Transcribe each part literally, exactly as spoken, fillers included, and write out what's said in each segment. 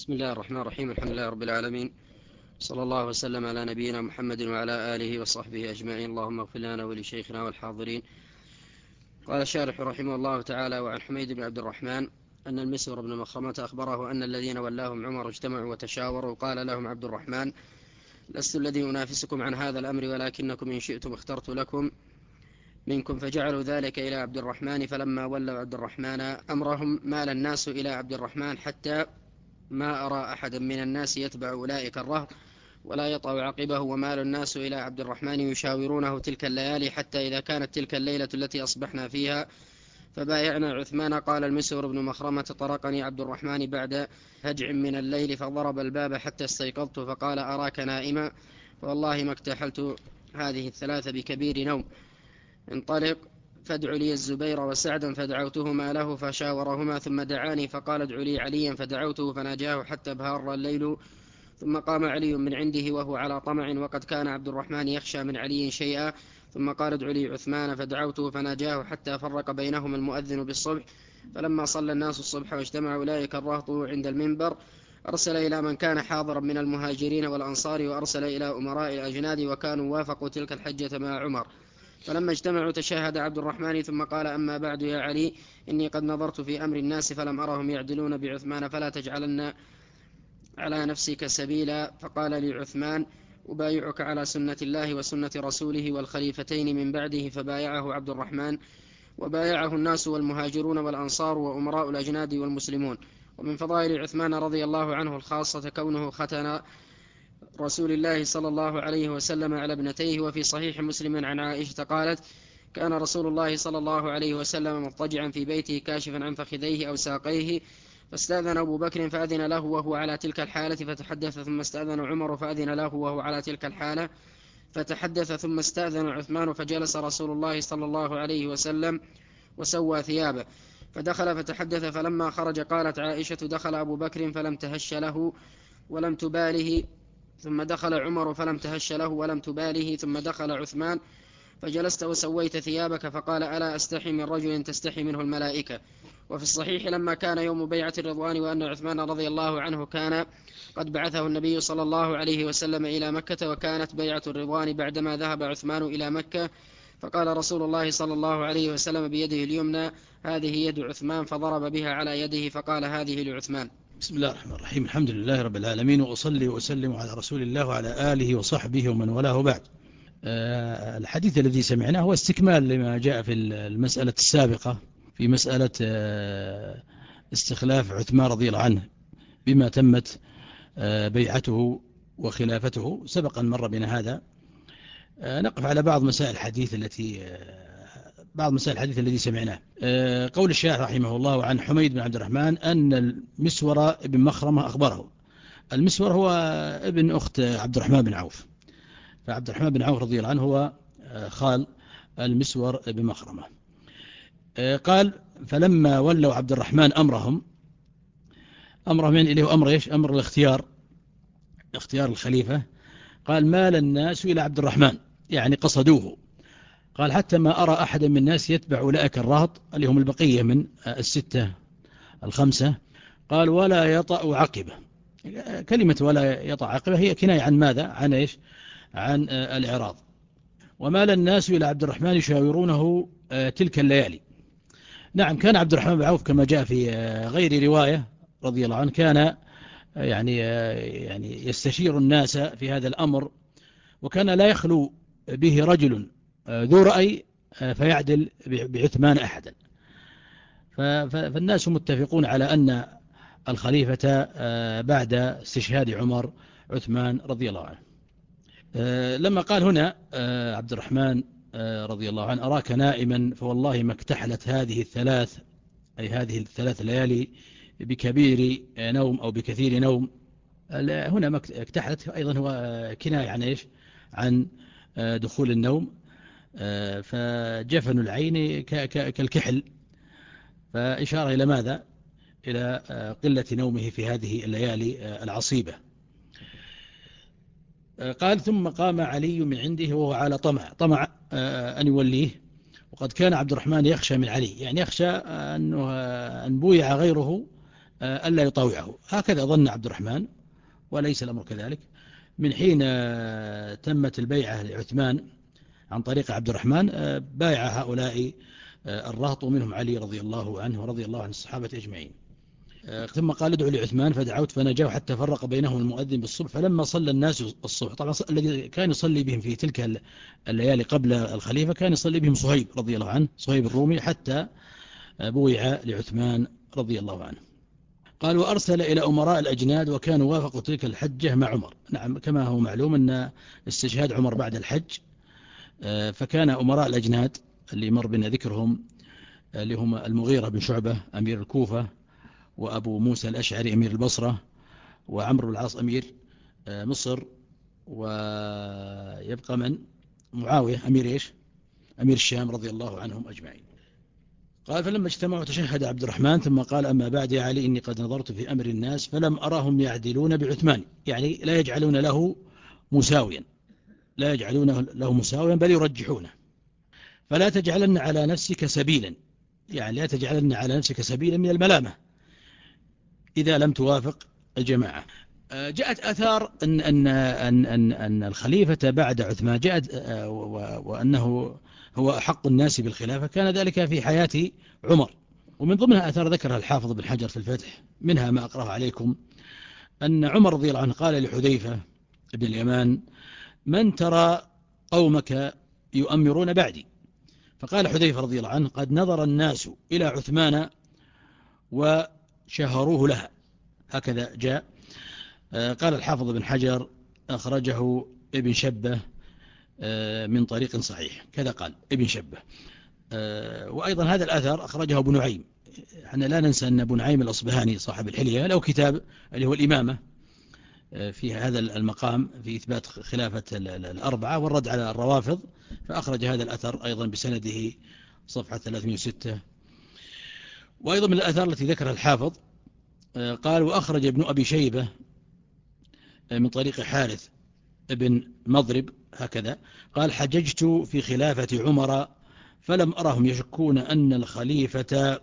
بسم الله الرحمن الرحيم. الحمد لله رب العالمين، صلى الله وسلم على نبينا محمد وعلى آله وصحبه أجمعين. اللهم اغفر لنا ولشيخنا والحاضرين. قال الشارح رحمه الله تعالى: وعن حميد بن عبد الرحمن أن المسور بن مخرمة أخبره أن الذين ولاهم عمر اجتمعوا وتشاوروا. قال لهم عبد الرحمن: لست الذي أنافسكم عن هذا الأمر، ولكنكم إن شئتم اخترت لكم منكم. فجعلوا ذلك إلى عبد الرحمن. فلما ولوا عبد الرحمن أمرهم مال الناس إلى عبد الرحمن، حتى ما أرى أحدا من الناس يتبع أولئك الرهط ولا يطأ عقبه. ومال الناس إلى عبد الرحمن يشاورونه تلك الليالي، حتى إذا كانت تلك الليلة التي أصبحنا فيها فبايعنا عثمان. قال المسور بن مخرمة: طرقني عبد الرحمن بعد هجع من الليل فضرب الباب حتى استيقظت، فقال: أراك نائما، فوالله ما اكتحلت هذه الثلاث بكبير نوم. انطلق فادع لي الزبير وسعدا. فدعوتهما له فشاورهما، ثم دعاني فقال: ادع لي عليا. فدعوته فناجاه حتى بهار الليل، ثم قام علي من عنده وهو على طمع، وقد كان عبد الرحمن يخشى من علي شيئا. ثم قال: ادع لي عثمان. فدعوته فناجاه حتى فرق بينهم المؤذن بالصبح. فلما صلى الناس الصبح واجتمع أولئك الرهط عند المنبر، أرسل إلى من كان حاضرا من المهاجرين والأنصار، وأرسل إلى أمراء الأجناد، وكانوا وافقوا تلك الحجة مع عمر. فلما اجتمعوا تشاهد عبد الرحمن ثم قال: أما بعد يا علي، إني قد نظرت في أمر الناس فلم أرهم يعدلون بعثمان، فلا تجعلن على نفسك سبيلا. فقال لي عثمان: أبايعك على سنة الله وسنة رسوله والخليفتين من بعده. فبايعه عبد الرحمن، وبايعه الناس والمهاجرون والأنصار وأمراء الأجناد والمسلمون. ومن فضائل عثمان رضي الله عنه الخاصة كونه ختن رسول الله صلى الله عليه وسلم على ابنتيه. وفي صحيح مسلم عن عائشة قالت: كان رسول الله صلى الله عليه وسلم مضطجعا في بيته كاشفا عن فخذيه أو ساقيه، فاستأذن أبو بكر فأذن له وهو على تلك الحالة فتحدث، ثم استأذن عمر فأذن له وهو على تلك الحالة فتحدث، ثم استأذن عثمان فجلس رسول الله صلى الله عليه وسلم وسوى ثيابه فدخل فتحدث. فلما خرج قالت عائشة: دخل أبو بكر فلم تهش له ولم تباله، ثم دخل عمر فلم تهش له ولم تباله، ثم دخل عثمان فجلست وسويت ثيابك. فقال: ألا أستحي من رجل تستحي منه الملائكة. وفي الصحيح لما كان يوم بيعة الرضوان وأن عثمان رضي الله عنه كان قد بعثه النبي صلى الله عليه وسلم إلى مكة، وكانت بيعة الرضوان بعدما ذهب عثمان إلى مكة، فقال رسول الله صلى الله عليه وسلم بيده اليمنى: هذه يد عثمان، فضرب بها على يده فقال: هذه لعثمان. بسم الله الرحمن الرحيم. الحمد لله رب العالمين، وأصلي وأسلم على رسول الله وعلى آله وصحبه ومن والاه بعد. أه الحديث الذي سمعناه هو استكمال لما جاء في المسألة السابقة، في مسألة أه استخلاف عثمان رضي الله عنه بما تمت أه بيعته وخلافته. سبقا مر بنا هذا. أه نقف على بعض مسائل الحديث التي أه بعض مسائل الحديث الذي سمعناه. أه قول الشيخ رحمه الله عن حميد بن عبد الرحمن أن المسور بن مخرمة أخبره. المسور هو ابن أخت عبد الرحمن بن عوف، فعبد الرحمن بن عوف رضي الله عنه هو خال المسور بن مخرمة. قال: فلما ولوا عبد الرحمن أمرهم، أمرهم يعني إليه أمر إيش؟ أمر الاختيار، اختيار الخليفة. قال: مال الناس إلى عبد الرحمن، يعني قصدوه. قال: حتى ما أرى أحدا من الناس يتبع أولئك الرهط اللي هم البقية من الستة الخمسة. قال: ولا يطأ عقبه. كلمة ولا يطأ عقبه هي كناية عن ماذا؟ عن إيش؟ عن الإعراض. ومال الناس إلى عبد الرحمن يشاورونه تلك الليالي. نعم، كان عبد الرحمن بن عوف كما جاء في غير رواية رضي الله عنه كان يعني يعني يستشير الناس في هذا الأمر، وكان لا يخلو به رجل ذو رأي فيعدل بعثمان أحدا. فالناس متفقون على أن الخليفة بعد استشهاد عمر عثمان رضي الله عنه. لما قال هنا عبد الرحمن رضي الله عنه: أراك نائما، فوالله ما اكتحلت هذه الثلاث، أي هذه الثلاث ليالي، بكبير نوم أو بكثير نوم. هنا ما اكتحلت أيضا هو كناية عن إيش؟ عن دخول النوم. فجفن العين كالكحل، فإشارة إلى ماذا؟ إلى قلة نومه في هذه الليالي العصيبة. قال: ثم قام علي من عنده وهو على طمع، طمع أن يوليه. وقد كان عبد الرحمن يخشى من علي، يعني يخشى أنه أن بويع غيره ألا يطاوعه. هكذا ظن عبد الرحمن وليس الأمر كذلك. من حين تمت البيعة لعثمان عن طريق عبد الرحمن بايع هؤلاء الرهط ومنهم علي رضي الله عنه ورضي الله عن الصحابة أجمعين. ثم قال ادعوا لعثمان فدعوت فنجاه حتى فرق بينهم المؤذن بالصبح. فلما صلى الناس الصبح، طبعا الذي كان يصلي بهم في تلك الليالي قبل الخليفة كان يصلي بهم صهيب رضي الله عنه، صهيب الرومي، حتى بويع لعثمان رضي الله عنه. قال وأرسل إلى أمراء الأجناد وكانوا وافقوا تلك الحجة مع عمر. نعم، كما هو معلوم أن استشهاد عمر بعد الحج، فكان أمراء الأجناد اللي مر بنا ذكرهم اللي هم المغيرة بن شعبة أمير الكوفة، وأبو موسى الأشعري أمير البصرة، وعمرو بن العاص أمير مصر، ويبقى من معاوية أمير إيش أمير الشام رضي الله عنهم أجمعين. قال فلما اجتمعوا تشهد عبد الرحمن ثم قال أما بعد يا علي إني قد نظرت في أمر الناس فلم أراهم يعدلون بعثمان، يعني لا يجعلون له مساويا، لا يجعلون له مساويا بل يرجحونه. فلا تجعلن على نفسك سبيلا، يعني لا تجعلن على نفسك سبيلا من الملامة إذا لم توافق الجماعة. جاءت آثار أن, أن, أن, أن, أن الخليفة بعد عثمان جاءت وأنه هو أحق الناس بالخلافة، كان ذلك في حياة عمر. ومن ضمنها آثار ذكرها الحافظ بن حجر في الفتح، منها ما أقرأه عليكم، أن عمر رضي الله عنه قال لحذيفة بن اليمان من ترى قومك يؤمرون بعدي؟ فقال حذيفة رضي الله عنه قد نظر الناس إلى عثمان وشهروه لها. هكذا جاء. قال الحافظ بن حجر أخرجه ابن شبه من طريق صحيح، كذا قال ابن شبه. وأيضا هذا الأثر أخرجه ابن نعيم. احنا لا ننسى أن ابن نعيم الأصبهاني صاحب الحلية له كتاب اللي هو الإمامة في هذا المقام في إثبات خلافة الأربعة والرد على الروافض، فأخرج هذا الأثر أيضا بسنده صفحة ثلاثمائة وستة. وأيضا من الأثار التي ذكرها الحافظ قال وأخرج ابن أبي شيبة من طريق حارث ابن مضرب هكذا قال حججت في خلافة عمر فلم أرهم يشكون أن الخليفة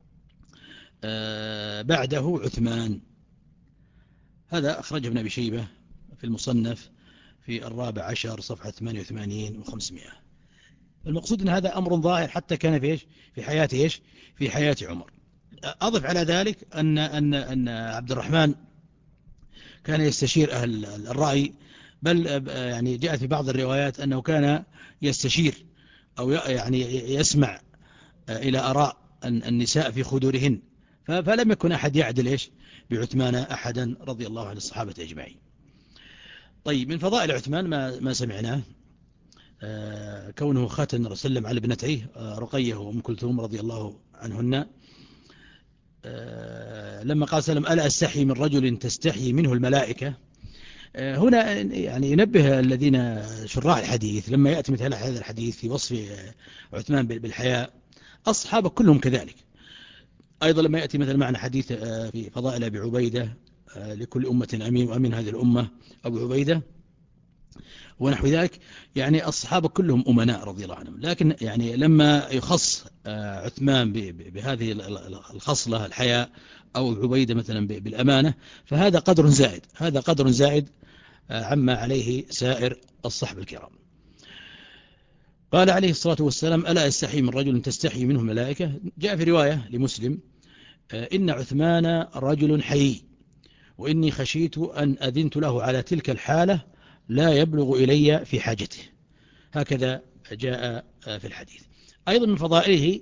بعده عثمان. هذا أخرج ابن أبي شيبة في المصنف في الرابع عشر صفحة ثمانية وثمانين وخمسمائة. المقصود أن هذا أمر ظاهر حتى كان في إيش في حياة إيش في حياة عمر. أضف على ذلك أن أن أن عبد الرحمن كان يستشير أهل الرأي، بل يعني جاء في بعض الروايات أنه كان يستشير أو يعني يسمع إلى آراء النساء في خدورهن، فلم يكن أحد يعدل إيش بعثمان أحدا رضي الله عن الصحابة أجمعين. طيب من فضائل عثمان ما ما سمعناه كونه ختن رسول على ابنتيه رقية وأم كلثوم رضي الله عنهن. لما قال سلم ألا أستحي من رجل تستحي منه الملائكة، هنا يعني ينبه الذين شراح الحديث لما يأتي مثل هذا الحديث في وصف عثمان بالحياء أصحاب كلهم كذلك. أيضا لما يأتي مثل معنى حديث في فضائل أبي عبيدة لكل أمة أمين وأمين هذه الأمة أبو عبيدة ونحو ذلك، يعني الصحابة كلهم أمناء رضي الله عنهم. لكن يعني لما يخص عثمان بهذه الخصلة الحياء أو عبيدة مثلا بالأمانة فهذا قدر زائد، هذا قدر زائد عما عليه سائر الصحب الكرام. قال عليه الصلاة والسلام ألا أستحي من رجل تستحي منه الملائكة. جاء في رواية لمسلم إن عثمان رجل حيي وإني خشيت أن أذنت له على تلك الحالة لا يبلغ إلي في حاجته. هكذا جاء في الحديث. أيضا من فضائله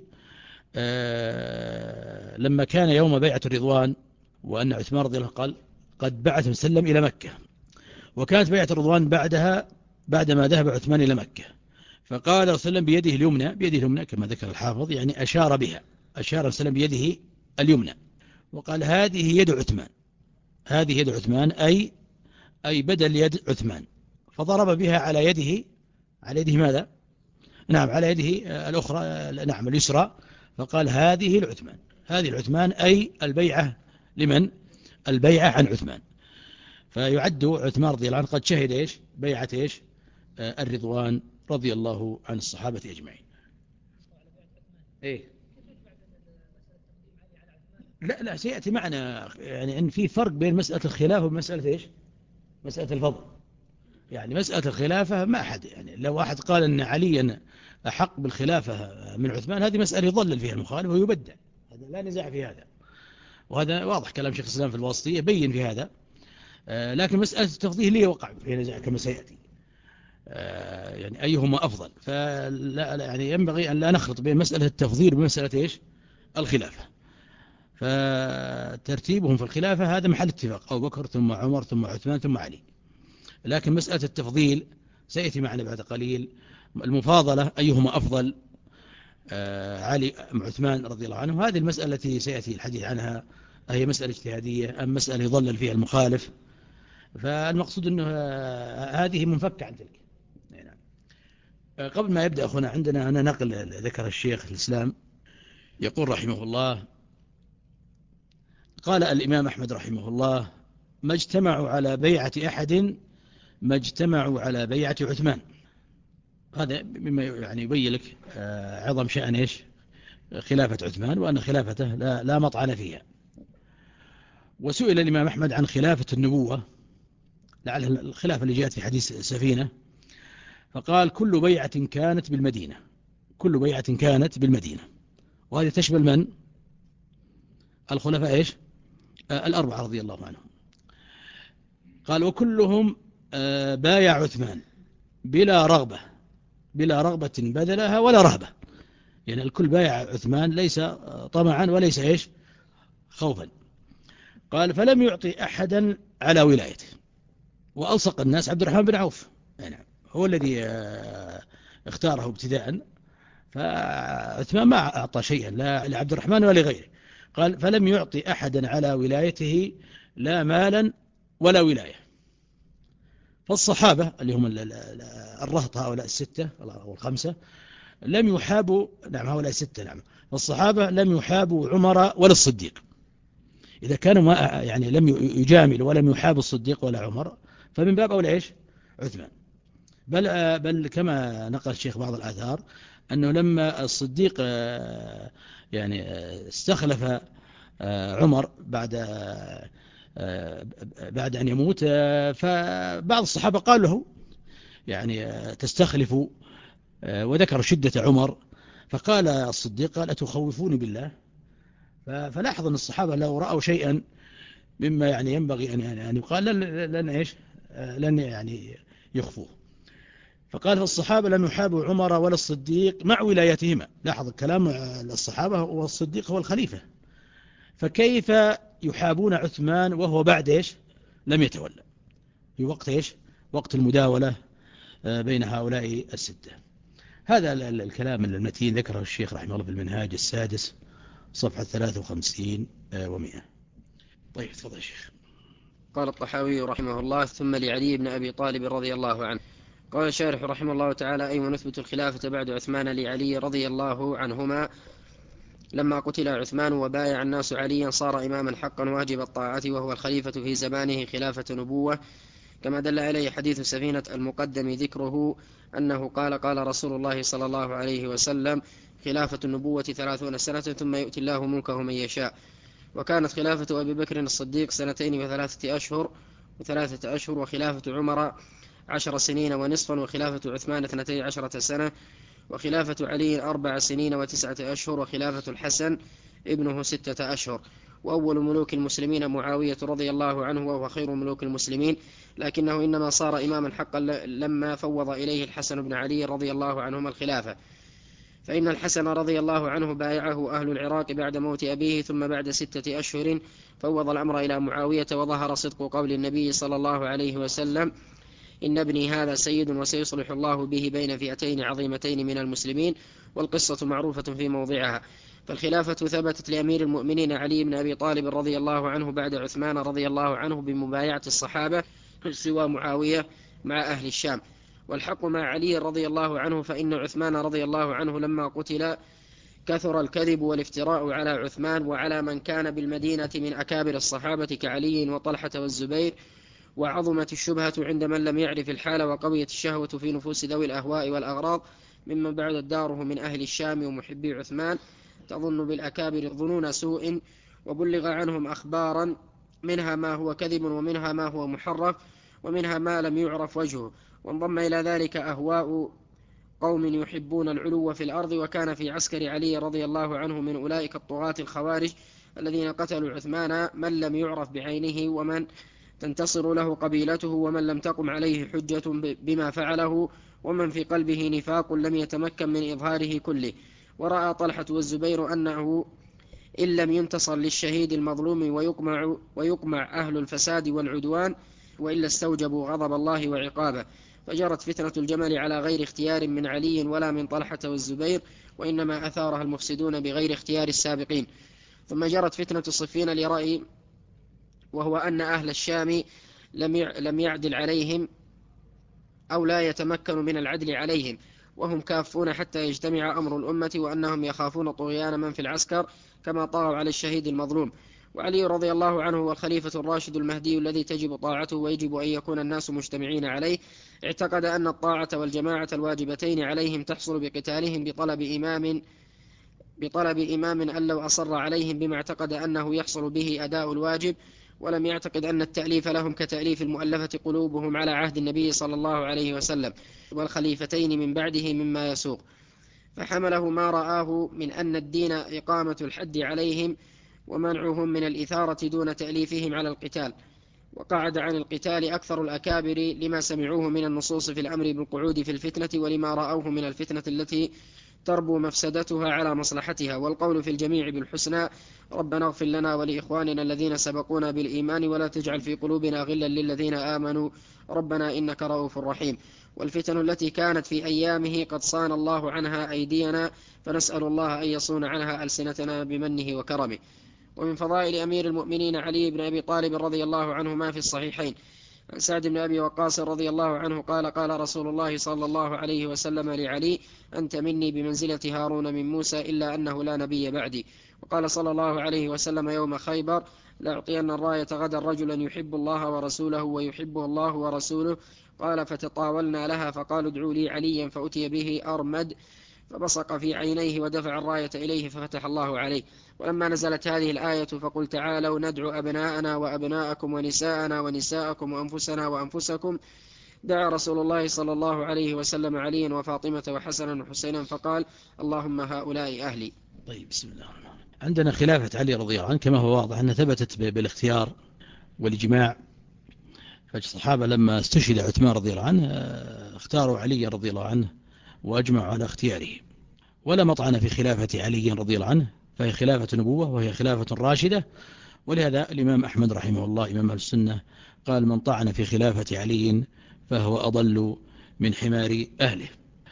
لما كان يوم بيعة الرضوان وأن عثمان رضي الله عنه قال قد بعث وسلم إلى مكة، وكانت بيعة الرضوان بعدها بعدما ذهب عثمان إلى مكة، فقال وسلم بيده اليمنى، بيده اليمنى كما ذكر الحافظ يعني أشار بها، أشار وسلم بيده اليمنى وقال هذه يد عثمان، هذه يد عثمان أي أي بدل يد عثمان، فضرب بها على يده، على يده ماذا؟ نعم على يده الأخرى، نعم اليسرى، فقال هذه العثمان، هذه العثمان أي البيعة لمن؟ البيعة عن عثمان. فيعد عثمان رضي الله عنه قد شهد إيش بيعة إيش الرضوان رضي الله عن الصحابة أجمعين. إيه لا لا سيأتي معنا يعني أن في فرق بين مسألة الخلافة ومسألة إيش مسألة الفضل. يعني مسألة الخلافة ما أحد يعني لو أحد قال أن عليا أحق بالخلافة من عثمان هذه مسألة يضلل فيها المخالف ويبدع، هذا لا نزاع في هذا، وهذا واضح كلام شيخ الإسلام في الواسطية بين في هذا. آه لكن مسألة التفضيل هي وقع في نزاع كما سيأتي، آه يعني أيهما أفضل، فلا يعني ينبغي أن لا نخلط بين مسألة التفضيل بمسألة إيش الخلافة. فترتيبهم في الخلافة هذا محل اتفاق، أبو بكر ثم عمر ثم عثمان ثم علي. لكن مسألة التفضيل سيأتي معنا بعد قليل، المفاضلة أيهما أفضل آه علي أم عثمان رضي الله عنه، هذه المسألة التي سيأتي الحديث عنها هي مسألة اجتهادية أم مسألة يضلل فيها المخالف. فالمقصود أنه هذه منفكة عن تلك. قبل ما يبدأ أخونا عندنا أنا نقل ذكر الشيخ الإسلام يقول رحمه الله قال الإمام أحمد رحمه الله ما اجتمعوا على بيعة أحد ما اجتمعوا على بيعة عثمان. هذا مما يعني يبين لك عظم شأن إيش خلافة عثمان، وأن خلافته لا, لا مطعن فيها. وسئل الإمام أحمد عن خلافة النبوة لعل الخلافة اللي جاءت في حديث سفينة، فقال كل بيعة كانت بالمدينة، كل بيعة كانت بالمدينة، وهذه تشمل من الخلفاء إيش آه الأربعة رضي الله عنهم. قال وكلهم آه بايع عثمان بلا رغبة، بلا رغبة بذلها ولا رهبة، يعني الكل بايع عثمان ليس طمعا وليس إيش خوفا. قال فلم يعطي أحدا على ولايته، وألصق الناس عبد الرحمن بن عوف يعني هو الذي آه اختاره ابتداء، فعثمان ما أعطى شيئا لا لعبد الرحمن ولا لغيره. قال فلم يعطي أحدا على ولايته لا مالا ولا ولاية. فالصحابة اللي هم الرهط هؤلاء الستة أو الخمسة لم يحابوا، نعم هؤلاء الستة نعم، فالصحابة لم يحابوا عمر ولا الصديق. إذا كانوا ما يعني لم يجاملوا ولم يحابوا الصديق ولا عمر فمن باب أولى إيش عثمان. بل بل كما نقل الشيخ بعض الآثار أنه لما الصديق يعني استخلف عمر بعد بعد أن يموت، فبعض الصحابة قال له يعني تستخلف، وذكر شدة عمر، فقال الصديق قال أتخوفوني بالله. فلاحظ أن الصحابة لو رأوا شيئا مما يعني ينبغي أن يقال لن إيش لن يعني يخفوه. فقال فالصحابة لم يحابوا عمر ولا الصديق مع ولايتهما. لاحظ الكلام الصحابة والصديق هو الخليفة، فكيف يحابون عثمان وهو بعد إيش لم يتولى في وقت إيش وقت المداولة بين هؤلاء الستة. هذا الكلام المتين ذكره الشيخ رحمه الله في المنهاج السادس صفحة ثلاثة وخمسين ومئة. طيب تفضل الشيخ. قال الطحاوي رحمه الله ثم لعلي بن أبي طالب رضي الله عنه. قال الشارح رحمه الله تعالى أي ونثبت الخلافة بعد عثمان لعلي رضي الله عنهما لما قتل عثمان وبايع الناس عليا صار إماما حقا واجب الطاعة وهو الخليفة في زمانه خلافة نبوة، كما دل عليه حديث سفينة المقدم ذكره أنه قال قال رسول الله صلى الله عليه وسلم خلافة النبوة ثلاثون سنة ثم يؤتي الله ملكه من يشاء. وكانت خلافة أبي بكر الصديق سنتين وثلاثة أشهر وثلاثة أشهر وخلافة عمر عشر سنين ونصفا وخلافة عثمان اثنتي عشرة سنة وخلافة علي أربع سنين وتسعة أشهر وخلافة الحسن ابنه ستة أشهر. وأول ملوك المسلمين معاوية رضي الله عنه وهو خير ملوك المسلمين، لكنه إنما صار إماما حقا لما فوض إليه الحسن بن علي رضي الله عنهما الخلافة، فإن الحسن رضي الله عنه بايعه أهل العراق بعد موت أبيه ثم بعد ستة أشهر فوض الأمر إلى معاوية. وظهر صدق قول النبي صلى الله عليه وسلم إن ابني هذا سيد وسيصلح الله به بين فئتين عظيمتين من المسلمين، والقصة معروفة في موضعها. فالخلافة ثبتت لأمير المؤمنين علي بن أبي طالب رضي الله عنه بعد عثمان رضي الله عنه بمبايعة الصحابة سوى معاوية مع أهل الشام. والحق مع علي رضي الله عنه فإن عثمان رضي الله عنه لما قتل كثر الكذب والافتراء على عثمان وعلى من كان بالمدينة من أكابر الصحابة كعلي وطلحة والزبير، وعظمت الشبهة عند من لم يعرف الحال، وقويت الشهوة في نفوس ذوي الأهواء والأغراض ممن بعد داره من أهل الشام ومحبي عثمان تظن بالأكابر ظنون سوء وبلغ عنهم أخبارا منها ما هو كذب ومنها ما هو محرف ومنها ما لم يعرف وجهه. وانضم إلى ذلك أهواء قوم يحبون العلو في الأرض. وكان في عسكر علي رضي الله عنه من أولئك الطغاة الخوارج الذين قتلوا عثمان من لم يعرف بعينه ومن تنتصر له قبيلته ومن لم تقم عليه حجة بما فعله ومن في قلبه نفاق لم يتمكن من إظهاره كله. ورأى طلحة والزبير أنه إن لم ينتصر للشهيد المظلوم ويقمع, ويقمع أهل الفساد والعدوان وإلا استوجبوا غضب الله وعقابه. فجرت فتنة الجمل على غير اختيار من علي ولا من طلحة والزبير، وإنما أثارها المفسدون بغير اختيار السابقين. ثم جرت فتنة صفين لرأي، وهو أن أهل الشام لم يعدل عليهم أو لا يتمكن من العدل عليهم، وهم كافون حتى يجتمع أمر الأمة، وأنهم يخافون طغيان من في العسكر كما طغوا على الشهيد المظلوم. وعلي رضي الله عنه هو الخليفة الراشد المهدي الذي تجب طاعته ويجب أن يكون الناس مجتمعين عليه. اعتقد أن الطاعة والجماعة الواجبتين عليهم تحصل بقتالهم بطلب إمام بطلب إمام أن لو أصر عليهم بما اعتقد أنه يحصل به أداء الواجب، ولم يعتقد أن التأليف لهم كتأليف المؤلفة قلوبهم على عهد النبي صلى الله عليه وسلم والخليفتين من بعده مما يسوق. فحمله ما رآه من أن الدين إقامة الحد عليهم ومنعهم من الإثارة دون تأليفهم على القتال. وقعد عن القتال أكثر الأكابر لما سمعوه من النصوص في الأمر بالقعود في الفتنة ولما رأوه من الفتنة التي تربو مفسدتها على مصلحتها. والقول في الجميع بالحسنى: ربنا اغفر لنا ولإخواننا الذين سبقونا بالإيمان ولا تجعل في قلوبنا غلا للذين آمنوا ربنا إنك رؤوف رحيم. والفتن التي كانت في أيامه قد صان الله عنها أيدينا، فنسأل الله أن يصون عنها ألسنتنا بمنه وكرمه. ومن فضائل أمير المؤمنين علي بن أبي طالب رضي الله عنه ما في الصحيحين عن سعد بن أبي وقاص رضي الله عنه قال: قال رسول الله صلى الله عليه وسلم لعلي: أنت مني بمنزلة هارون من موسى إلا أنه لا نبي بعدي. وقال صلى الله عليه وسلم يوم خيبر: لأعطين الراية غدا رجلا يحب الله ورسوله ويحبه الله ورسوله. قال: فتطاولنا لها فقالوا: ادعوا لي عليا، فأتي به أرمد فبصق في عينيه ودفع الراية إليه ففتح الله عليه. ولما نزلت هذه الآية: فقل تعالوا ندعو أبناءنا وأبناءكم ونساءنا ونساءكم وأنفسنا وأنفسكم، دعا رسول الله صلى الله عليه وسلم عليا وفاطمة وحسنا وحسينا فقال: اللهم هؤلاء أهلي. طيب، بسم الله الرحمن الرحيم. عندنا خلافة علي رضي الله عنه كما هو واضح أنها ثبتت بالاختيار والإجماع. فالصحابة لما استشهد عثمان رضي الله عنه اختاروا علي رضي الله عنه وأجمعوا على اختياره، ولا مطعن في خلافة علي رضي الله عنه، فهي خلافة نبوة وهي خلافة راشدة. ولهذا الإمام أحمد رحمه الله إمام أهل السنة قال: من طعن في خلافة علي فهو أضل من حمار أهله.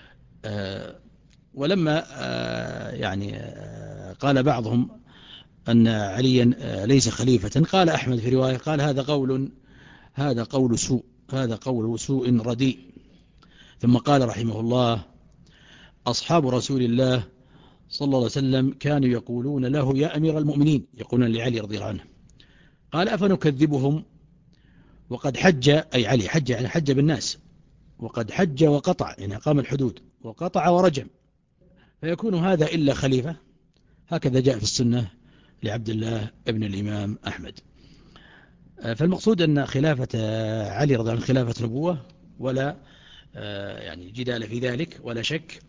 آه ولما آه يعني آه قال بعضهم أن عليا آه ليس خليفة، قال أحمد في رواية قال: هذا قول هذا قول سوء هذا قول سوء رديء. ثم قال رحمه الله: أصحاب رسول الله صلى الله عليه وسلم كانوا يقولون له يا أمير المؤمنين، يقولون لعلي رضي الله عنه. قال: أفنكذبهم وقد حج، أي علي حج يعني حج بالناس، وقد حج وقطع يعني قام الحدود وقطع ورجم، فيكون هذا إلا خليفة؟ هكذا جاء في السنة لعبد الله ابن الإمام أحمد. فالمقصود أن خلافة علي رضي الله عنه خلافة نبوة، ولا يعني جدال في ذلك ولا شك.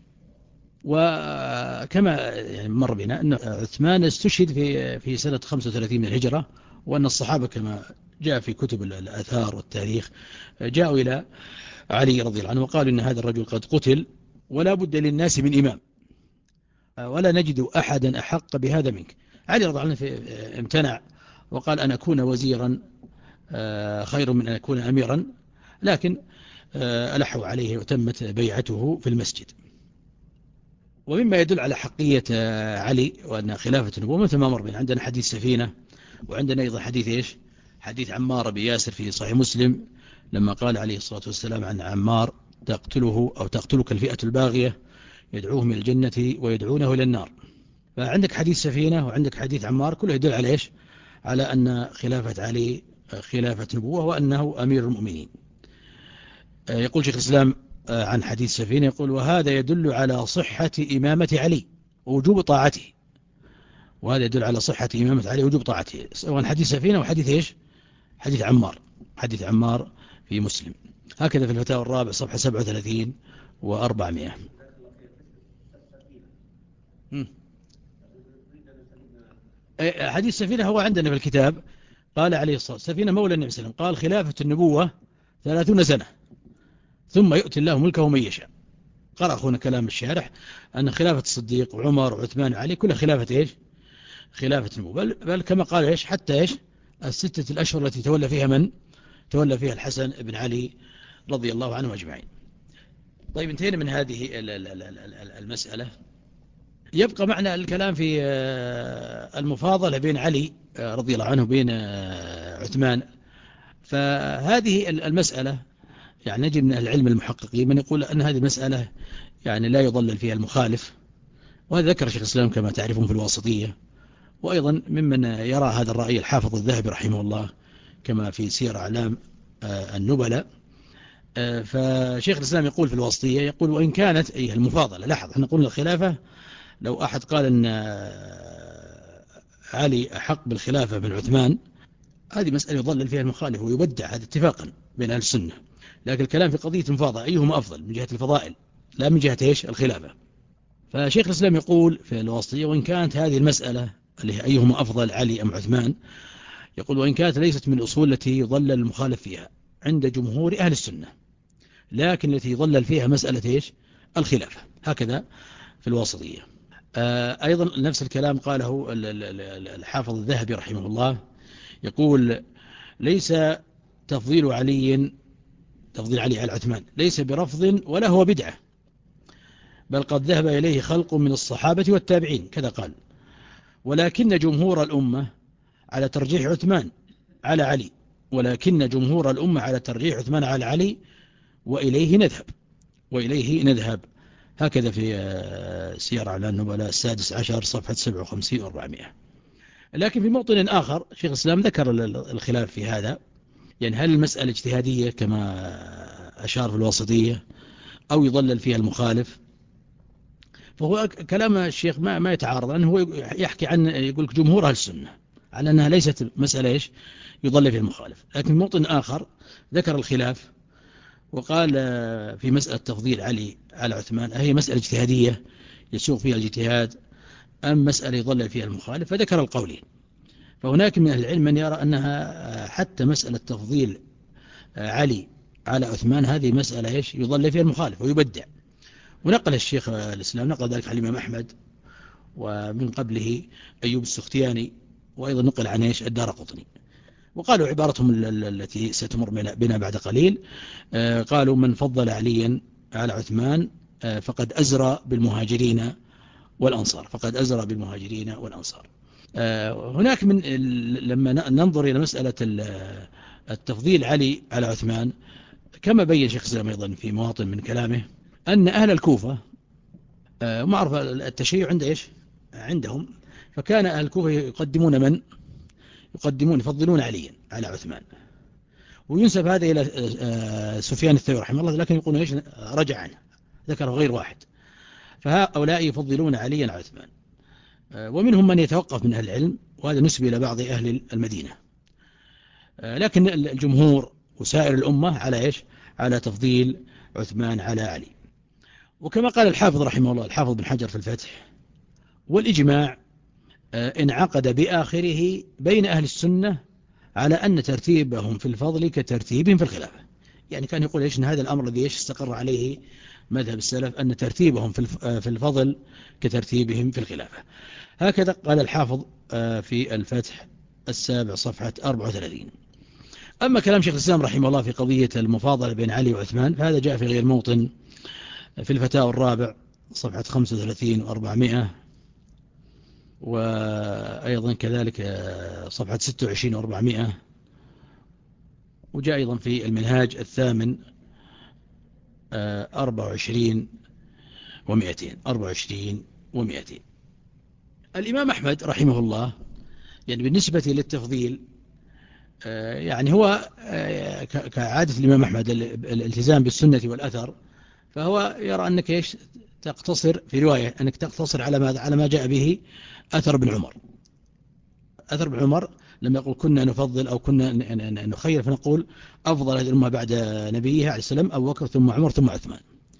وكما يعني مر بنا أن عثمان استشهد في في سنة خمسة وثلاثين من الهجرة، وأن الصحابة كما جاء في كتب الآثار والتاريخ جاءوا إلى علي رضي الله عنه وقالوا إن هذا الرجل قد قتل ولا بد للناس من إمام، ولا نجد أحدا أحق بهذا منك. علي رضي الله عنه امتنع وقال: أن أكون وزيرا خير من أن أكون أميرا، لكن ألحوا عليه وتمت بيعته في المسجد. ومما يدل على حقية علي وأن خلافة النبوة مثل ما مر بنا، عندنا حديث سفينة، وعندنا أيضا حديث إيش حديث عمار بن ياسر في صحيح مسلم لما قال عليه الصلاة والسلام عن عمار: تقتله أو تقتلك الفئة الباغية يدعوهم إلى الجنة ويدعونه إلى النار. فعندك حديث سفينة وعندك حديث عمار، كله يدل على إيش على أن خلافة علي خلافة نبوة وأنه أمير المؤمنين. يقول شيخ الإسلام عن حديث سفينة، يقول: وهذا يدل على صحة إمامة علي ووجوب طاعته، وهذا يدل على صحة إمامة علي وجوب طاعته، سواء حديث سفينة أو حديث إيش؟ حديث عمار، حديث عمار في مسلم. هكذا في الفتاوى الرابع صفحة سبعة وثلاثين وأربعمائة. حديث سفينة هو عندنا في الكتاب. قال عليه الصلاة والسلام سفينة مولى النبي صلى الله عليه وسلم، قال خلافة النبوة ثلاثون سنة ثم يؤتي الله ملكه من يشاء. قرأ أخونا كلام الشارح أن خلافة الصديق وعمر وعثمان وعلي كلها خلافة إيش؟ خلافة النبوة، بل, بل كما قال إيش حتى إيش الستة الأشهر التي تولى فيها من؟ تولى فيها الحسن بن علي رضي الله عنه أجمعين. طيب انتهينا من هذه المسألة. يبقى معنا الكلام في المفاضلة بين علي رضي الله عنه وبين عثمان. فهذه المسألة يعني نجد من العلم المحققين من يقول أن هذه المسألة يعني لا يضلل فيها المخالف، وهذا ذكر شيخ الإسلام كما تعرفون في الواسطية، وأيضا ممن يرى هذا الرأي الحافظ الذهبي رحمه الله كما في سير أعلام النبلاء. فشيخ الإسلام يقول في الواسطية، يقول وإن كانت أي المفاضلة، لاحظ احنا قلنا الخلافة لو أحد قال أن علي أحق بالخلافة من عثمان، هذه مسألة يضلل فيها المخالف ويبدع، هذا اتفاقا بين أهل السنة. لكن الكلام في قضية المفاضلة أيهما أفضل من جهة الفضائل لا من جهة إيش الخلافة. فشيخ الإسلام يقول في الواسطية وإن كانت هذه المسألة اللي هي أيهما أفضل علي أم عثمان، يقول وإن كانت ليست من الأصول التي يضلل المخالف فيها عند جمهور أهل السنة، لكن التي يضلل فيها مسألة إيش الخلافة. هكذا في الواسطية. أيضا نفس الكلام قاله الحافظ الذهبي رحمه الله، يقول ليس تفضيل علي تفضيل علي على عثمان ليس برفض ولا هو بدعة، بل قد ذهب إليه خلق من الصحابة والتابعين كذا قال، ولكن جمهور الأمة على ترجيح عثمان على علي ولكن جمهور الأمة على ترجيح عثمان على علي وإليه نذهب وإليه نذهب. هكذا في سير أعلام النبلاء السادس عشر صفحة سبعة وخمسين وأربعمائة. لكن في موطن آخر شيخ الإسلام ذكر الخلاف في هذا، يعني هل المسألة اجتهادية كما أشار في الواسطية أو يضلل فيها المخالف؟ فهو كلام الشيخ ما ما يتعارض، لأنه هو يحكي عن يقول جمهور أهل السنة على أنها ليست مسألة إيش يضلل فيها المخالف. لكن في موطن آخر ذكر الخلاف وقال في مسألة تفضيل علي على عثمان هي مسألة اجتهادية يسوق فيها الاجتهاد أم مسألة يضلل فيها المخالف، فذكر القولين. فهناك من أهل العلم من يرى أنها حتى مسألة تفضيل علي على عثمان هذه مسألة إيش يضلل فيها المخالف ويبدع. ونقل الشيخ الإسلام نقل ذلك عن الإمام أحمد ومن قبله أيوب السختياني، وأيضا نقل عن إيش الدارقطني. وقالوا عبارتهم التي ستمر بنا بعد قليل، قالوا من فضل عليا على عثمان فقد أزرى بالمهاجرين والأنصار فقد أزرى بالمهاجرين والأنصار. هناك من لما ننظر إلى مسألة التفضيل علي على عثمان كما بين شيخ الإسلام أيضا في مواطن من كلامه أن أهل الكوفة معرف التشيع عند إيش عندهم، فكان أهل الكوفة يقدمون من يقدمون يفضلون عليا على عثمان، وينسب هذا إلى سفيان الثوري رحمه الله، لكن يقولون إيش رجع عنه ذكره غير واحد. فهؤلاء يفضلون عليا على عثمان، ومنهم من يتوقف من أهل العلم، وهذا نسبة إلى بعض أهل المدينة، لكن الجمهور وسائر الأمة على إيش على تفضيل عثمان على علي. وكما قال الحافظ رحمه الله الحافظ بن حجر في الفتح، والإجماع انعقد بآخره بين أهل السنة على أن ترتيبهم في الفضل كترتيبهم في الخلافة. يعني كان يقول إيش أن هذا الأمر الذي إيش استقر عليه مذهب السلف أن ترتيبهم في الفضل كترتيبهم في الخلافة. هكذا قال الحافظ في الفتح السابع صفحة أربعة وثلاثين. أما كلام شيخ الإسلام رحمه الله في قضية المفاضلة بين علي وعثمان فهذا جاء في غير موطن في الفتاوى الرابع صفحة خمسة وثلاثين وأربعمائة، وأيضا كذلك صفحة ستة وعشرين وأربعمائة، وجاء أيضا في المنهاج الثامن أربعة وعشرين ومئتين أربعة وعشرين ومئتين. الإمام أحمد رحمه الله يعني بالنسبة للتفضيل يعني هو كعادة الإمام أحمد الالتزام بالسنة والأثر، فهو يرى أنك إيش تقتصر في رواية أنك تقتصر على ما على ما جاء به أثر ابن عمر، أثر ابن عمر لما يقول كنا نفضل أو كنا نخير، فنقول أفضل هذه الأمة بعد نبيها عليه السلام أبو بكر ثم عمر ثم عثمان.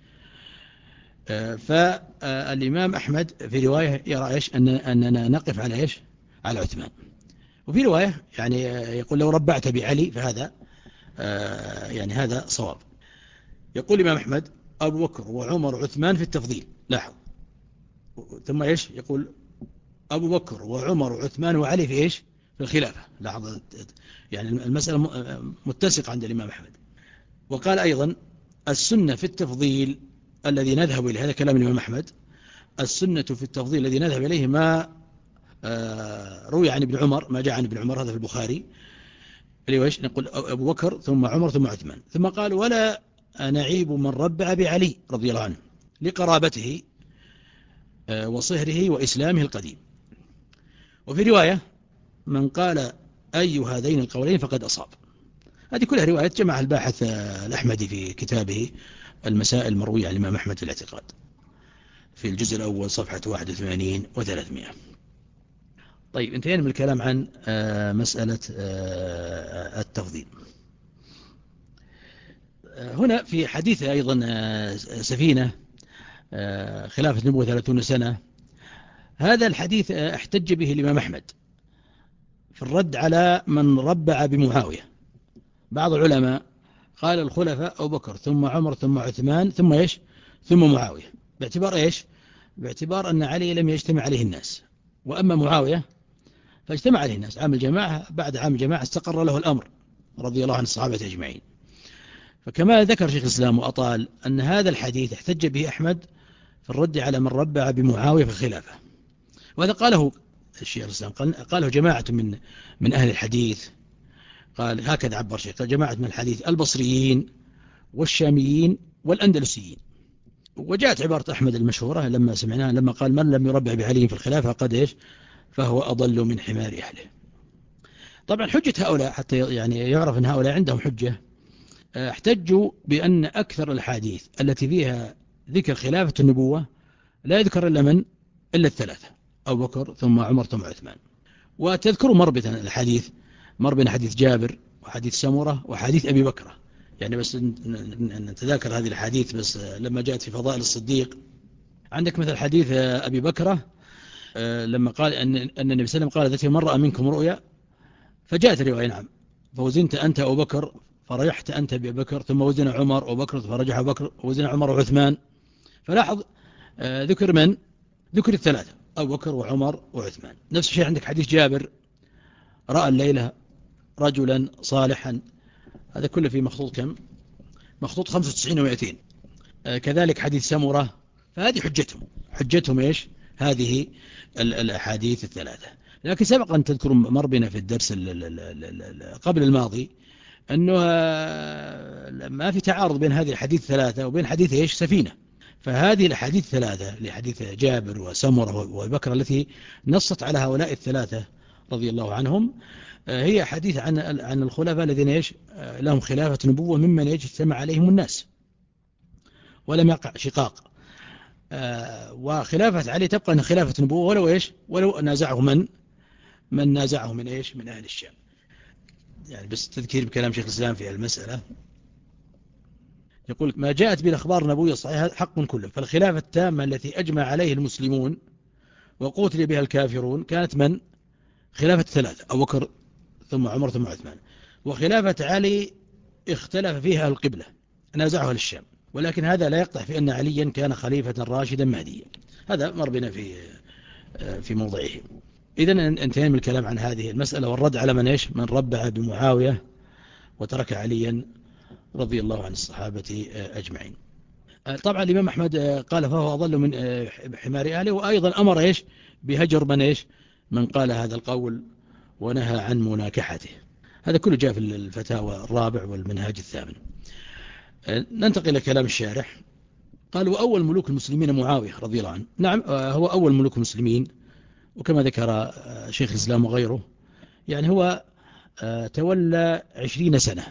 فالإمام أحمد في رواية يرى إيش أن أننا نقف على إيش على عثمان، وفي رواية يعني يقول لو ربعت بعلي فهذا يعني هذا صواب. يقول الإمام أحمد أبو بكر وعمر وعثمان في التفضيل، لاحظ، ثم إيش يقول أبو بكر وعمر وعثمان وعلي في إيش في الخلافة. لاحظ يعني المسألة متسقة عند الإمام أحمد. وقال أيضا السنة في التفضيل الذي نذهب إليه، هذا كلام الإمام أحمد، السنة في التفضيل الذي نذهب إليه ما روي عن ابن عمر، ما جاء عن ابن عمر، هذا في البخاري، اللي هو إيش نقول أبو بكر ثم عمر ثم عثمان. ثم قال ولا نعيب من ربع بعلي رضي الله عنه لقرابته وصهره وإسلامه القديم. وفي رواية من قال أي هذين القولين فقد أصاب. هذه كلها روايات جمعها الباحث الأحمدي في كتابه المسائل المروية عن الإمام أحمد في الاعتقاد في الجزء الأول صفحة واحد وثمانين وثلاثمائة. طيب انتهينا من الكلام عن مسألة التفضيل. هنا في حديث أيضا سفينة خلافة نبوة ثلاثون سنة، هذا الحديث احتج به الإمام أحمد في الرد على من ربع بمعاوية. بعض العلماء قال الخلفاء أبو بكر ثم عمر ثم عثمان ثم إيش ثم معاوية، باعتبار إيش باعتبار أن علي لم يجتمع عليه الناس، وأما معاوية فاجتمع عليه الناس عام الجماعة، بعد عام الجماعة استقر له الأمر رضي الله عن الصحابة أجمعين. فكما ذكر شيخ الإسلام وأطال أن هذا الحديث احتج به أحمد في الرد على من ربع بمعاوية في الخلافة، وهذا قاله الشيخ الإسلام، قاله جماعة من من أهل الحديث، قال هكذا عبر شيخ، قال جماعة من الحديث البصريين والشاميين والأندلسيين. وجاءت عبارة أحمد المشهورة لما سمعناها لما قال من لم يربع بعلي في الخلافة قد إيش فهو أضل من حمار أهله. طبعا حجة هؤلاء حتى يعني يعرف أن هؤلاء عندهم حجة، احتجوا بأن أكثر الحديث التي فيها ذكر خلافة النبوة لا يذكر إلا من إلا الثلاثة أبو بكر ثم عمر ثم عثمان. وتذكروا مربطا الحديث، مر بين حديث جابر وحديث سمرة وحديث أبي بكر، يعني بس نتذاكر هذه الحديث بس لما جاءت في فضائل الصديق. عندك مثل حديث أبي بكر لما قال أن أن النبي صلى الله عليه وسلم قال ذات من رأى منكم رؤيا، فجاءت الرواية نعم فوزنت أنت أبو بكر فرجحت أنت أبي بكر، ثم وزن عمر أبو بكر فرجح أبو بكر، وزن عمر وعثمان. فلاحظ ذكر من ذكر الثلاثة أبو بكر وعمر وعثمان. نفس الشيء عندك حديث جابر رأى الليلة رجلا صالحا، هذا كله في مخطوط كم مخطوط خمسة وتسعين ومئتين. كذلك حديث سمرة. فهذه حجتهم حجتهم إيش هذه الأحاديث الثلاثة. لكن سبق أن تذكر مر بنا في الدرس قبل الماضي أنه ما في تعارض بين هذه الحديث الثلاثة وبين حديث إيش سفينة. فهذه الحديث الثلاثة لحديث جابر وسمرة وبكر التي نصت على هؤلاء الثلاثة رضي الله عنهم هي حديث عن عن الخلفاء الذين إيش لهم خلافة نبوة ممن يجتمع عليهم الناس ولم يقع شقاق. وخلافة علي تبقى أن خلافة نبوة ولو إيش ولو نازعه من من نازعه من إيش من أهل الشام. يعني بس تذكير بكلام شيخ الإسلام في المسألة، يقول ما جاءت بالأخبار النبوية الصحيحة حق كله، فالخلافة التامة التي أجمع عليه المسلمون وقتل بها الكافرون كانت من خلافة ثلاثة أبو بكر ثم عمر ثم عثمان. وخلافة علي اختلف فيها القبلة نازعها للشام، ولكن هذا لا يقطع في أن عليا كان خليفة راشدا مهديا. هذا مر بنا في في موضعه. إذن انتهينا من الكلام عن هذه المسألة والرد على من إيش من ربع بمعاوية وترك عليا رضي الله عن الصحابة أجمعين. طبعا الإمام أحمد قال فهو أضل من حمار أهله، وأيضا أمر إيش بهجر من إيش من قال هذا القول ونهى عن مناكحته. هذا كله جاء في الفتاوى الرابع والمنهاج الثامن. ننتقل إلى كلام الشارح. قال وأول ملوك المسلمين معاوية رضي الله عنه. نعم هو أول ملوك المسلمين، وكما ذكر شيخ الإسلام وغيره يعني هو تولى عشرين سنة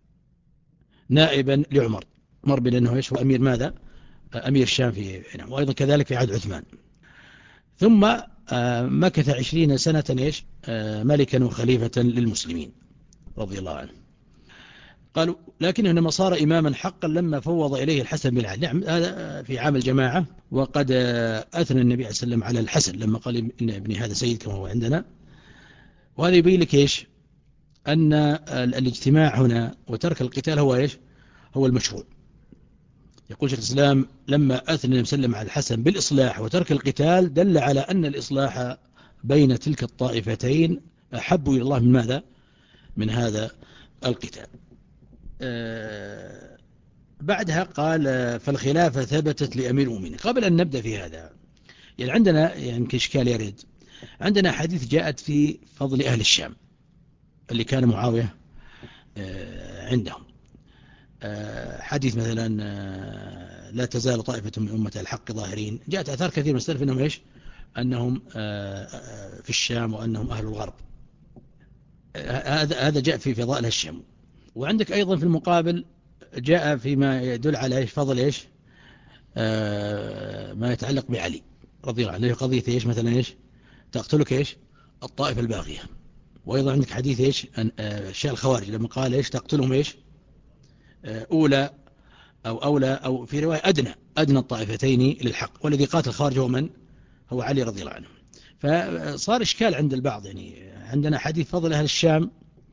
نائبا لعمر، مر بنا أنه إيش هو أمير ماذا أمير الشام في نعم، وأيضا كذلك في عهد عثمان. ثم مكث عشرين سنة إيش ملكا وخليفة للمسلمين رضي الله عنه. قالوا لكنه إنما صار إماما حقا لما فوض إليه الحسن بن علي. نعم هذا في عام الجماعة، وقد أثنى النبي عليه السلام على الحسن لما قال إن ابني هذا سيد كما هو عندنا. وهذا يبين لك إيش أن الاجتماع هنا وترك القتال هو إيش هو المشروع. يقول شيخ الإسلام لما أثنى النبي صلى الله عليه وسلم على الحسن بالإصلاح وترك القتال دل على أن الإصلاح بين تلك الطائفتين أحب إلى الله من ماذا؟ من هذا القتال. أه بعدها قال فالخلافة ثبتت لأمير المؤمنين. قبل أن نبدأ في هذا يعني عندنا يعني كإشكال يريد، عندنا حديث جاءت في فضل أهل الشام اللي كان معاوية أه عندهم. حديث مثلا لا تزال طائفة من أمة الحق ظاهرين. جاءت أثار كثير من السلف أنهم إيش أنهم في الشام وأنهم أهل الغرب. هذا هذا جاء في فضائل الشام. وعندك أيضا في المقابل جاء فيما يدل على إيش فضل إيش ما يتعلق بعلي رضي الله عنه، قضية إيش مثلا إيش تقتلك إيش الطائفة الباغية. وأيضا عندك حديث إيش أشياء الخوارج لما قال إيش تقتلهم إيش أولى أو أولى أو في رواية أدنى أدنى الطائفتين للحق، والذي قاتل الخارج هو من؟ هو علي رضي الله عنه. فصار إشكال عند البعض، يعني عندنا حديث فضل أهل الشام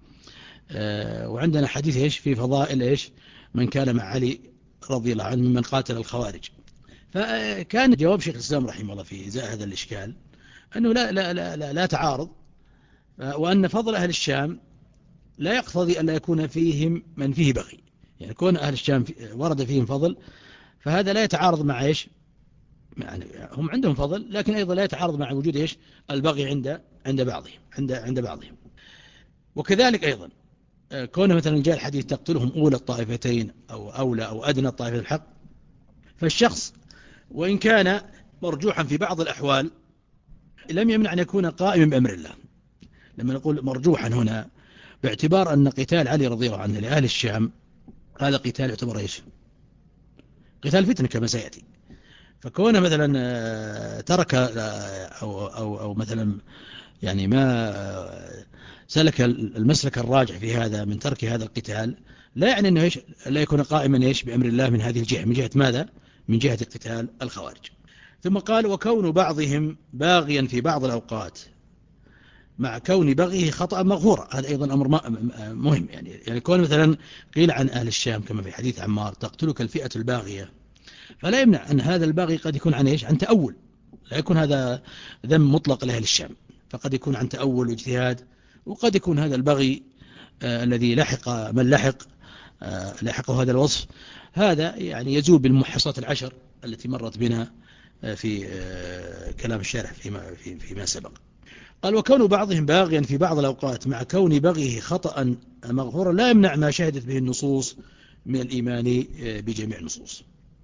وعندنا حديث إيش في فضائل إيش من كان مع علي رضي الله عنه ممن قاتل الخوارج. فكان جواب شيخ الإسلام رحمه الله في إزاء هذا الإشكال أنه لا, لا, لا, لا, لا تعارض، وأن فضل أهل الشام لا يقتضي أن لا يكون فيهم من فيه بغي. يعني كون أهل الشام ورد فيهم فضل فهذا لا يتعارض مع إيش يعني هم عندهم فضل، لكن أيضا لا يتعارض مع وجود إيش البغي عند عند بعضهم عند عند بعضهم. وكذلك أيضا كون مثلا جاء الحديث تقتلهم أولى الطائفتين أو أولى أو أدنى الطائفة الحق، فالشخص وإن كان مرجوحا في بعض الأحوال لم يمنع أن يكون قائما بأمر الله. لما نقول مرجوحا هنا باعتبار أن قتال علي رضي الله عنه لأهل الشام هذا قتال يعتبر إيش قتال فتنة كما سيأتي. فكونه مثلا ترك أو, أو, أو مثلا يعني ما سلك المسلك الراجع في هذا من ترك هذا القتال لا يعني أنه إيش لا يكون قائما إيش بأمر الله من هذه الجهة، من جهة ماذا؟ من جهة قتال الخوارج. ثم قال وكون بعضهم باغيا في بعض الأوقات مع كون بغيه خطأ مغفورا. هذا أيضا أمر مهم. يعني يعني كون مثلا قيل عن أهل الشام كما في حديث عمار تقتلك الفئة الباغية، فلا يمنع أن هذا الباغي قد يكون عن إيش عن تأول، لا يكون هذا ذم مطلق لأهل الشام، فقد يكون عن تأول واجتهاد، وقد يكون هذا البغي آه الذي لحق من لحق آه لحقه هذا الوصف هذا يعني يزول بالمحصات العشر التي مرت بنا آه في آه كلام الشارح فيما, في فيما سبق. قال وكون بعضهم باغيا في بعض الأوقات مع كون بغيه خطأ مغفورا لا يمنع ما شهدت به النصوص من الإيمان بجميع النصوص.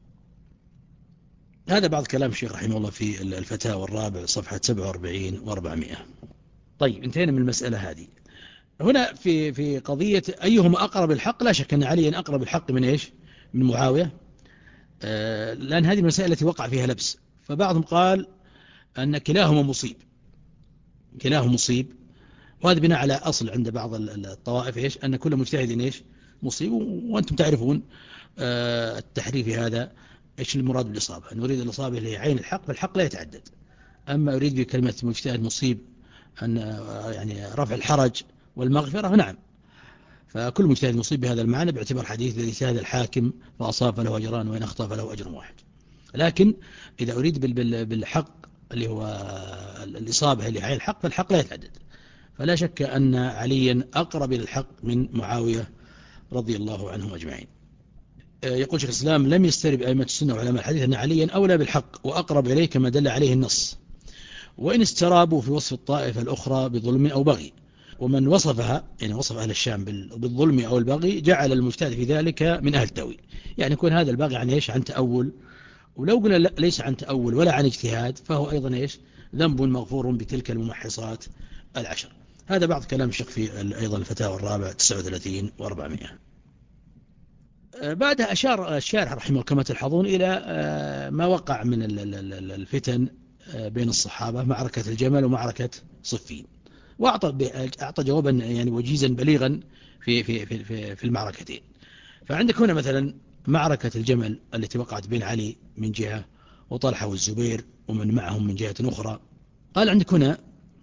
هذا بعض كلام الشيخ رحمه الله في الفتاوى الرابع صفحة سبعة وأربعين وأربعمائة. طيب انتهينا من المسألة هذه. هنا في في قضية أيهما أقرب الحق، لا شك أن عليا أقرب الحق من إيش من معاوية، آه لأن هذه المسألة التي وقع فيها لبس. فبعضهم قال أن كلاهما مصيب كلاهما مصيب وهذا بناء على أصل عند بعض الطوائف إيش أن كل مجتهد إيش مصيب، وأنتم تعرفون آه التحريف هذا إيش المراد بالإصابة. أن يريد الإصابة اللي هي عين الحق، فالحق لا يتعدد. أما يريد بكلمة مجتهد مصيب أن يعني رفع الحرج والمغفرة، نعم، فكل مجتهد مصيب بهذا المعنى باعتبار حديث الذي اجتهد الحاكم فأصاب فله أجران وإن أخطأ فله أجر واحد. لكن إذا أريد بالحق اللي هو الإصابة اللي هي عين الحق، فالحق لا يتعدد. فلا شك أن عليا أقرب إلى الحق من معاوية رضي الله عنهم أجمعين. يقول شيخ الإسلام لم يسترب أئمة السنة وعلماء الحديث أن عليا أولى بالحق وأقرب إليه كما دل عليه النص، وإن استرابوا في وصف الطائفة الأخرى بظلم أو بغي. ومن وصفها يعني وصف أهل الشام بالظلم أو البغي جعل المجتهد في ذلك من أهل التأويل. يعني يكون هذا البغي عن إيش عن تأول، ولو قلنا ليس عن تأول ولا عن اجتهاد فهو أيضا إيش ذنب مغفور بتلك الممحصات العشر. هذا بعض كلام الشيخ في أيضا الفتاوى الرابع تسعة وثلاثين وأربعمائة. بعدها أشار الشارح رحمه الله كما تلحظون إلى ما وقع من الفتن بين الصحابة، معركة الجمل ومعركة صفين، وأعطى أعطى جوابا يعني وجيزا بليغا في في في في المعركتين. فعندك هنا مثلا معركة الجمل التي وقعت بين علي من جهة وطلحة والزبير ومن معهم من جهة أخرى. قال عندك هنا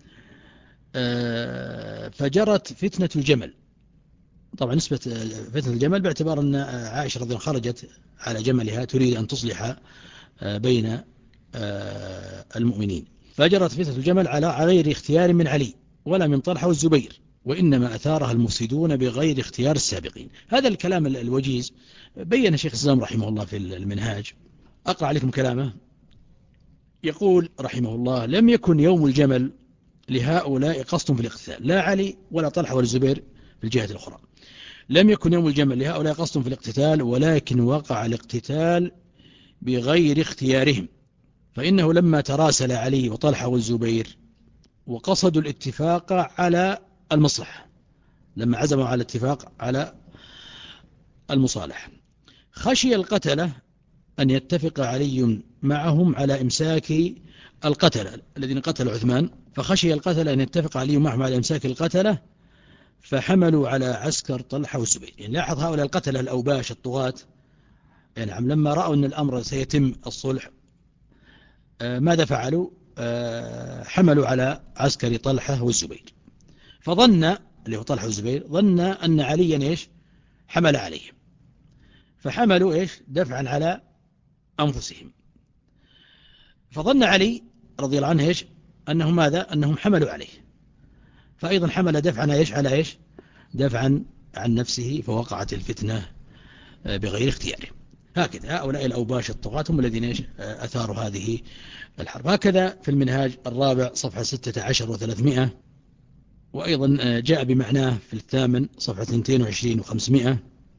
فجرت فتنة الجمل. طبعا نسبة فتنة الجمل باعتبار أن عائشة رضي الله عنها خرجت على جملها تريد أن تصلح بين المؤمنين، فجرت فتنة الجمل على غير اختيار من علي ولا من طلحة والزبير، وإنما أثارها المفسدون بغير اختيار السابقين. هذا الكلام الوجيز بين شيخ الإسلام رحمه الله في المنهاج. أقرأ عليكم كلامه. يقول رحمه الله: لم يكن يوم الجمل لهؤلاء قصد في الاقتتال، لا علي ولا طلحة ولا الزبير في الجهة الأخرى. لم يكن يوم الجمل لهؤلاء قصد في الاقتتال، ولكن وقع الاقتتال بغير اختيارهم، فإنه لما تراسل علي وطلحة والزبير وقصدوا الاتفاق على المصلحة، لما عزموا على الاتفاق على المصالحة، خشي القتلة أن يتفق علي معهم على إمساك القتلة الذين قتلوا عثمان، فخشي القتلة أن يتفق علي معهم على إمساك القتلة، فحملوا على عسكر طلحة والزبير. يعني لاحظ هؤلاء القتلة الأوباش الطغاة، يعني لما رأوا أن الأمر سيتم الصلح ماذا فعلوا؟ حملوا على عسكر طلحة والزبير، فظن اللي هو طلحة والزبير ظن أن عليا إيش حمل عليهم، فحملوا إيش دفعا على أنفسهم، فظن علي رضي الله عنه إيش أنهم ماذا أنهم حملوا عليه، فأيضا حمل دفعا إيش على إيش دفعا عن نفسه، فوقعت الفتنة بغير اختياره. هكذا هؤلاء الأوباش الطغاة هم الذين أثاروا هذه الحرب. هكذا في المنهاج الرابع صفحة ستة عشر وثلاثمائة، وأيضا جاء بمعناه في الثامن صفحة اثنين وعشرين وخمسمائة.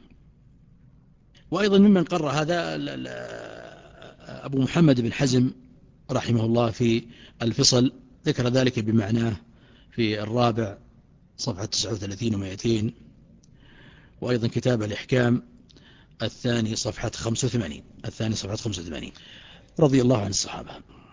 وأيضا ممن قرر هذا أبو محمد بن حزم رحمه الله في الفصل، ذكر ذلك بمعناه في الرابع صفحة تسعة وثلاثين ومائتين، وأيضا كتاب الإحكام الثاني صفحة خمسة وثمانين الثاني صفحة خمسة وثمانين، رضي الله عن الصحابة.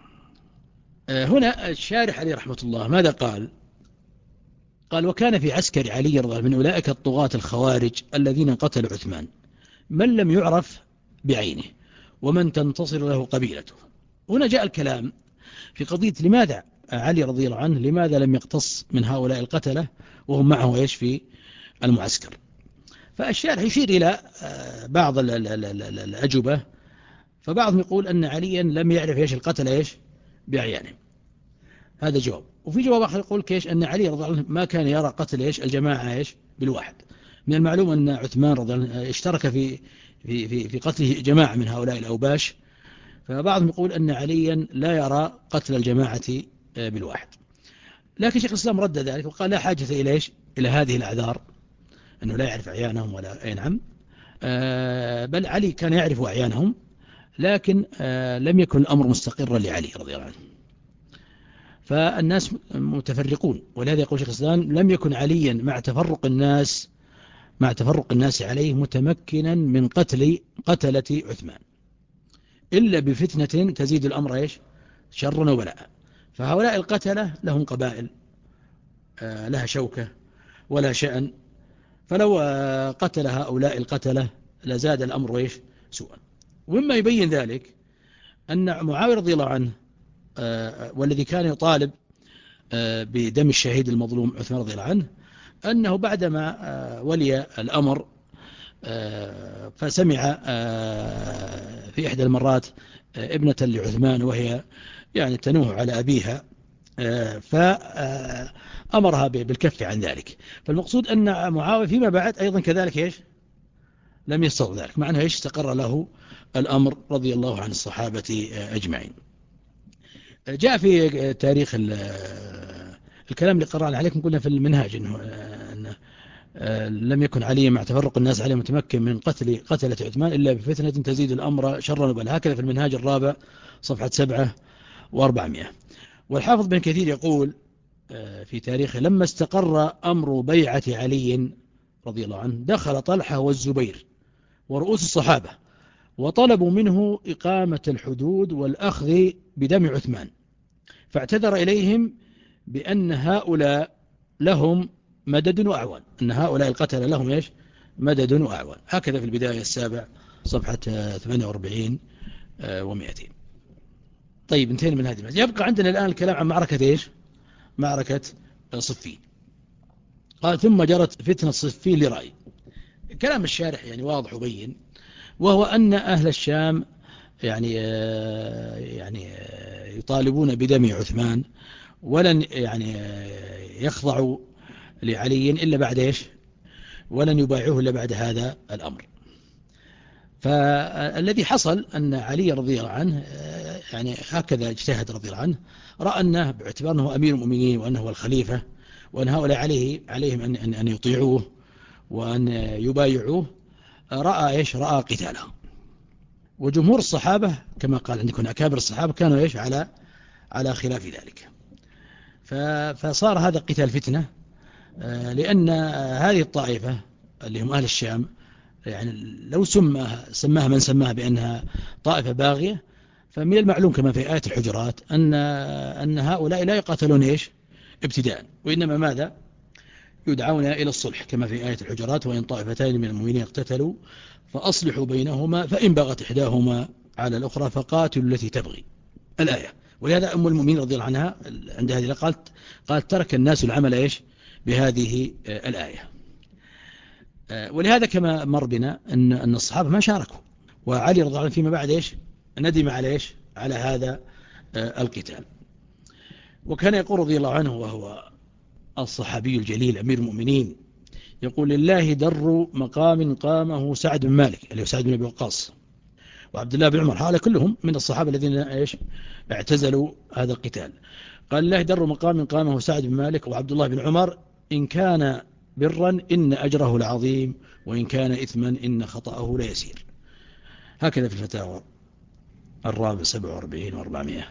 هنا الشارح عليه رحمة الله ماذا قال؟ قال: وكان في عسكر علي رضي الله عنه من أولئك الطغاة الخوارج الذين قتلوا عثمان من لم يعرف بعينه ومن تنتصر له قبيلته. هنا جاء الكلام في قضية لماذا علي رضي الله عنه لماذا لم يقتص من هؤلاء القتلة وهم معه إيش في المعسكر. فالشارح يشير إلى بعض الأجوبة، فبعضهم يقول أن عليا لم يعرف إيش القتلة إيش بعيانه، هذا جواب. وفي جواب آخر يقول كيش أن علي رضي الله عنه ما كان يرى قتل إيش الجماعة إيش بالواحد. من المعلوم أن عثمان رضي الله عنه اشترك في في في في قتله جماعة من هؤلاء الأوباش، فبعضهم يقول أن عليا لا يرى قتل الجماعة بالواحد. لكن شيخ الإسلام رد ذلك وقال: لا حاجة إلى إيش إلى هذه الأعذار، أنه لا يعرف أعيانهم ولا أي نعم، بل علي كان يعرف أعيانهم، لكن لم يكن الأمر مستقرا لعلي رضي الله عنه، فالناس متفرقون. ولهذا يقول شيخ الإسلام: لم يكن عليا مع تفرق الناس مع تفرق الناس عليه متمكنا من قتل قتلة عثمان إلا بفتنة تزيد الأمر إيش شرا وبلاء. فهؤلاء القتلة لهم قبائل لها شوكة ولا شأن، فلو قتل هؤلاء القتلة لزاد الأمر إيش سوءا. ومما يبين ذلك أن معاوية رضي الله عنه والذي كان يطالب بدم الشهيد المظلوم عثمان رضي الله عنه، أنه بعدما ولي الأمر فسمع في إحدى المرات ابنة لعثمان وهي يعني تنوه على أبيها، فأمرها بالكف عن ذلك. فالمقصود أن معاوية فيما بعد أيضا كذلك إيش لم يستطع ذلك، مع أنه إيش استقر له الأمر رضي الله عن الصحابة أجمعين. جاء في تاريخ الكلام اللي قرأنا عليكم قلنا في المنهاج إنه لم يكن علي مع تفرق الناس عليه متمكن من قتل قتلة عثمان إلا بفتنة تزيد الأمر شرا وبلاء. هكذا في المنهاج الرابع صفحة سبعة وأربعمائة. والحافظ بن كثير يقول في تاريخه: لما استقر أمر بيعة علي رضي الله عنه دخل طلحة والزبير ورؤوس الصحابة وطلبوا منه إقامة الحدود والأخذ بدم عثمان فاعتذر إليهم بأن هؤلاء لهم مدد وأعوان، أن هؤلاء القتلة لهم إيش؟ مدد وأعوان. هكذا في البداية السابع صفحة ثمانية وأربعين ومئتين. طيب انتهينا من هذه. يبقى عندنا الآن الكلام عن معركة إيش؟ معركة صفين. قال ثم جرت فتنة صفين لرأي. كلام الشارح يعني واضح وبين، وهو أن أهل الشام يعني يعني يطالبون بدم عثمان، ولن يعني يخضعوا لعلي إلا بعد إيش؟ ولن يبايعوه إلا بعد هذا الأمر. فالذي حصل أن علي رضي الله عنه يعني هكذا اجتهد رضي الله عنه، رأى أنه باعتبار أنه أمير المؤمنين وأنه هو الخليفة وأن هؤلاء عليه عليهم أن, أن, أن يطيعوه وأن يبايعوه، رأى إيش؟ رأى قتالهم. وجمهور الصحابة كما قال عندكم أكابر الصحابة كانوا إيش؟ على على خلاف ذلك. فصار هذا قتال فتنة، لأن هذه الطائفة اللي هم أهل الشام يعني لو سماها سماها من سماها بأنها طائفة باغية، فمن المعلوم كما في آية الحجرات أن أن هؤلاء لا يقاتلون إيش؟ ابتداء، وإنما ماذا؟ يدعون إلى الصلح كما في آية الحجرات: وإن طائفتين من المؤمنين اقتتلوا فأصلحوا بينهما فإن بغت إحداهما على الأخرى فقاتلوا التي تبغي الآية. ولهذا أم المؤمنين رضي الله عنها عند هذه قالت قالت ترك الناس العمل إيش؟ بهذه الآية. ولهذا كما مر بنا أن أن الصحابة ما شاركوا، وعلي رضي الله عنه فيما بعد إيش؟ ندم على إيش؟ على هذا القتال. وكان يقول رضي الله عنه وهو الصحابي الجليل أمير المؤمنين، يقول: لله در مقام قامه سعد بن مالك اللي هو سعد بن أبي وقاص وعبد الله بن عمر، هؤلاء كلهم من الصحابة الذين إيش؟ اعتزلوا هذا القتال. قال: لله در مقام قامه سعد بن مالك وعبد الله بن عمر، إن كان برا إن أجره العظيم وإن كان إثما إن خطأه ليسير. هكذا في الفتاوى الرابع سبع وأربعين وأربعمائة.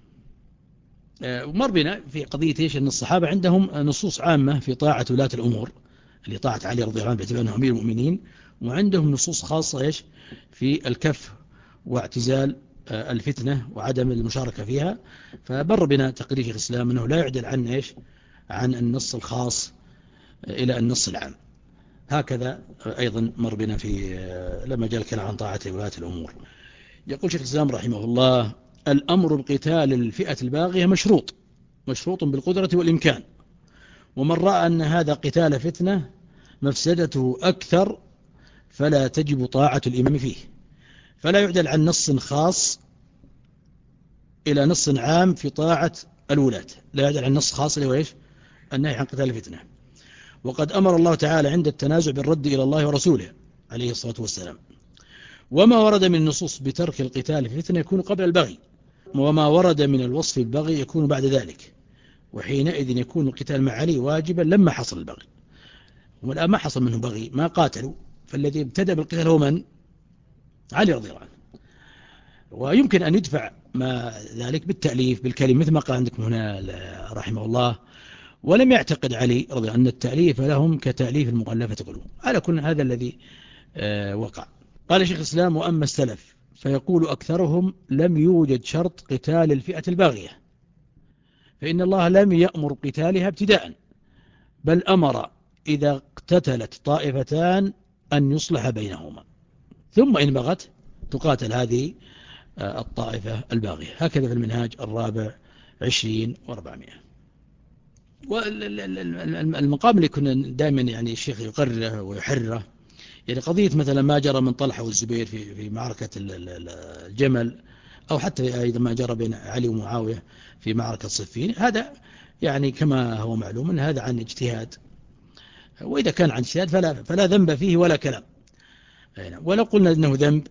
ومر بنا في قضية إيش؟ أن الصحابة عندهم نصوص عامة في طاعة ولاة الأمور اللي طاعة علي رضي الله عنه باعتبار أنه أمير المؤمنين، وعندهم نصوص خاصة إيش؟ في الكف واعتزال الفتنة وعدم المشاركة فيها. فبر بنا تقرير الإسلام أنه لا يعدل عن إيش؟ عن النص الخاص إلى النص العام. هكذا أيضا مر بنا في لما جاء الكلام عن طاعة ولاة الأمور. يقول شيخ الإسلام رحمه الله: الأمر بقتال الفئة الباغية مشروط مشروط بالقدرة والإمكان، ومن رأى أن هذا قتال فتنة مفسدته أكثر فلا تجب طاعة الإمام فيه، فلا يعدل عن نص خاص إلى نص عام في طاعة الولاة، لا يعدل عن نص خاص اللي هو إيش؟ النهي عن قتال الفتنة. وقد أمر الله تعالى عند التنازع بالرد إلى الله ورسوله عليه الصلاة والسلام. وما ورد من النصوص بترك القتال في فتنة يكون قبل البغي، وما ورد من الوصف البغي يكون بعد ذلك، وحينئذ يكون القتال مع علي واجبا لما حصل البغي. والآن ما حصل منه بغي، ما قاتلوا، فالذي ابتدأ بالقتال هو من؟ علي رضي الله عنه. ويمكن أن يدفع ما ذلك بالتأليف بالكلمة مثل ما قال عندكم هنا رحمه الله. ولم يعتقد علي رضي الله عنه أن التأليف لهم كتأليف المؤلفة قلوب، على كل هذا الذي وقع. قال شيخ الإسلام: وأما السلف فيقول أكثرهم لم يوجد شرط قتال الفئة الباغية، فإن الله لم يأمر قتالها ابتداء، بل أمر إذا اقتتلت طائفتان أن يصلح بينهما، ثم إن بغت تقاتل هذه الطائفة الباغية. هكذا في المنهاج الرابع عشرين وأربعمائة. والمقام اللي كنا دائما يعني الشيخ يقرره ويحرره، يعني قضية مثلا ما جرى من طلحة والزبير في في معركة الجمل، أو حتى أيضا ما جرى بين علي ومعاوية في معركة صفين، هذا يعني كما هو معلوم أن هذا عن اجتهاد، وإذا كان عن اجتهاد فلا, فلا ذنب فيه ولا كلام. ولو قلنا أنه ذنب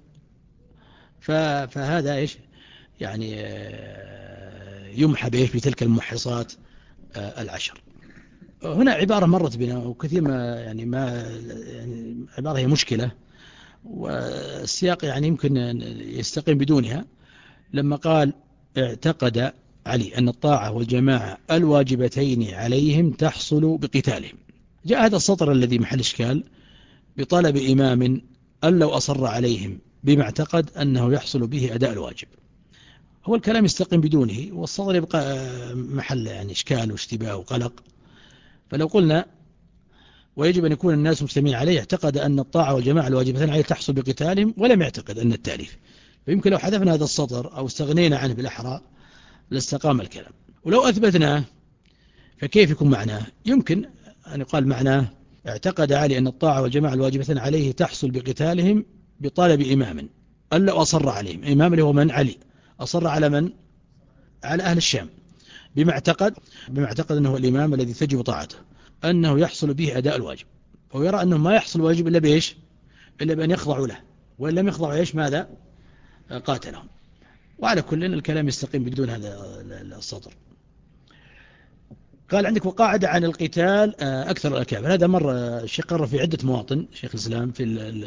فهذا إيش؟ يعني يمحى به بتلك المحصات العشر. هنا عبارة مرت بنا وكثير ما يعني ما يعني عبارة هي مشكلة، والسياق يعني يمكن يستقيم بدونها. لما قال: اعتقد علي أن الطاعة والجماعة الواجبتين عليهم تحصل بقتالهم، جاء هذا السطر الذي محل إشكال: بطلب إمام أن لو أصر عليهم بما اعتقد أنه يحصل به أداء الواجب. هو الكلام يستقيم بدونه، والصدر يبقى محل يعني إشكال واشتباه وقلق. فلو قلنا ويجب أن يكون الناس مسلمين عليه، اعتقد أن الطاعة والجماعة الواجبتان عليه تحصل بقتالهم، ولم يعتقد أن التاليف. فيمكن لو حذفنا هذا السطر أو استغنينا عنه بالأحرى لاستقام الكلام. ولو أثبتناه فكيف يكون معناه؟ يمكن أن يقال معناه اعتقد علي أن الطاعة والجماعة الواجبتان عليه تحصل بقتالهم بطلب إمام، ألا أصر عليهم. إمام اللي هو من؟ علي. أصر على من؟ على أهل الشام، بما اعتقد بما اعتقد أنه الإمام الذي تجب طاعته، أنه يحصل به أداء الواجب. هو يرى أنه ما يحصل واجب إلا بإيش؟ إلا بأن يخضعوا له، وإن لم يخضعوا إيش ماذا؟ قاتلهم. وعلى كل الكلام يستقيم بدون هذا السطر. قال عندك وقاعدة عن القتال أكثر الأكابر. هذا مرة الشيخ قرر في عدة مواطن، شيخ الإسلام، في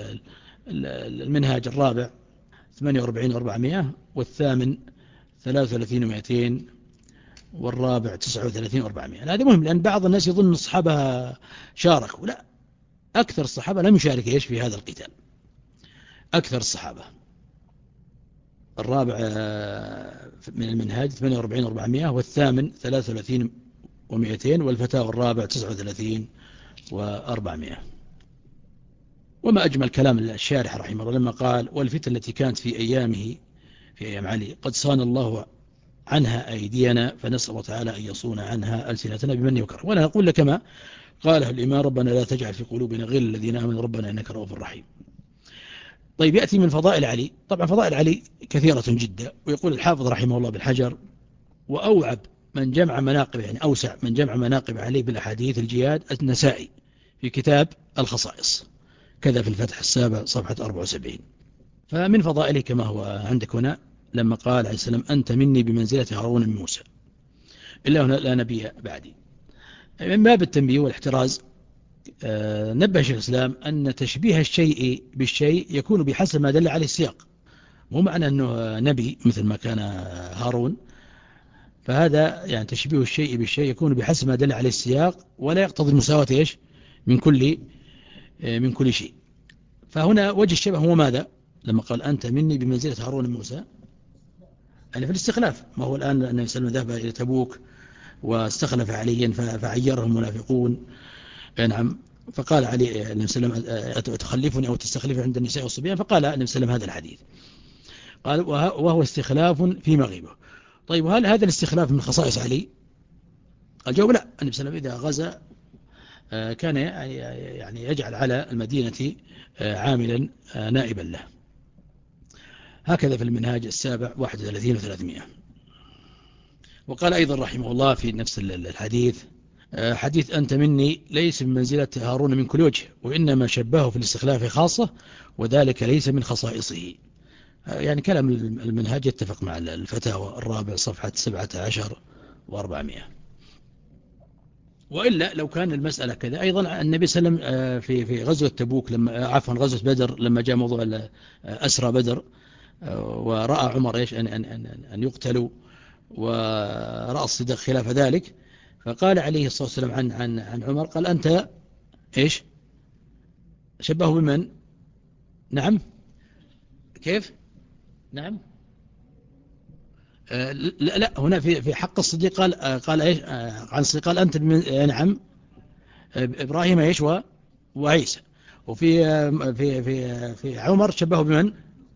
المنهاج الرابع ثمانية وأربعين وأربعمائة، والثامن ثلاثة وثلاثين ومئتين، والرابع تسعة وثلاثين وأربعمائة. هذا مهم، لأن بعض الناس يظن الصحابة شاركوا. لا، أكثر الصحابة لم يشارك إيش في هذا القتال. أكثر الصحابة. الرابع من المنهاج ثمانية وأربعين وأربعمائة، والثامن ثلاثة وثلاثين ومئتين، والفتاوى الرابع تسعة وثلاثين وأربعمائة. وما أجمل كلام الشارح رحمه الله لما قال: والفتن التي كانت في أيامه، في أيام علي، قد صان الله عنها أيدينا، فنسأل الله تعالى أن يصون عنها ألسنتنا بمن يكره. ولا نقول لك ما قاله الإمام: ربنا لا تجعل في قلوبنا غل الذين آمنوا ربنا إنك رؤوف رحيم. طيب، يأتي من فضائل علي. طبعا فضائل علي كثيرة جدا. ويقول الحافظ رحمه الله بالحجر: وأوعب من جمع مناقب، يعني أوسع من جمع مناقب علي بالأحاديث الجياد النسائي في كتاب الخصائص، كذا في الفتح السابع صفحة أربعة وسبعين. فمن فضائله كما هو عندك هنا لما قال عليه السلام: أنت مني بمنزلة هارون من موسى، إلا هنا لا نبي بعدي. من باب التنبيه والاحتراز، نبه شيخ الإسلام أن تشبيه الشيء بالشيء يكون بحسب ما دل عليه السياق. مو معنى أنه نبي مثل ما كان هارون، فهذا يعني تشبيه الشيء بالشيء يكون بحسب ما دل عليه السياق، ولا يقتضي المساواة إيش من كل من كل شيء. فهنا وجه الشبه هو ماذا؟ لما قال: أنت مني بمنزلة هارون من موسى، يعني في الاستخلاف. ما هو الآن النبي صلى الله عليه وسلم ذهب إلى تبوك واستخلف عليا فعيره المنافقون. نعم. فقال علي النبي صلى الله عليه وسلم: تخلفني أو تستخلفني عند النساء والصبيان؟ فقال النبي صلى الله عليه وسلم هذا الحديث، قال: وهو استخلاف في مغيبه. طيب، وهل هذا الاستخلاف من خصائص علي؟ الجواب لا. النبي صلى الله عليه وسلم إذا غزا كان يعني يجعل على المدينة عاملا نائبا له. هكذا في المنهاج السابع واحد وثلاثين وثلاثمائة. وقال أيضا رحمه الله في نفس الحديث: حديث أنت مني ليس من منزلة هارون من كل وجه، وإنما شبهه في الاستخلاف خاصة، وذلك ليس من خصائصه. يعني كلام المنهاج يتفق مع الفتاوى الرابع صفحة سبعة عشر وأربعمائة. وإلا لو كان المسألة كذا، أيضا النبي صلى الله عليه وسلم في في غزوة تبوك، لما عفوا غزوة بدر، لما جاء موضوع أسرى بدر، ورأى عمر إيش أن أن أن أن يقتلوا، ورأى الصديق خلاف ذلك، فقال عليه الصلاة والسلام عن عن عن عمر، قال: أنت إيش شبهه بمن؟ نعم. كيف؟ نعم. آه لا لا هنا في في حق الصديق قال آه قال ايش آه عن الصديق قال: انت من نعم ابراهيم ايش وعيسى. وفي آه في في في عمر شبهه بمن؟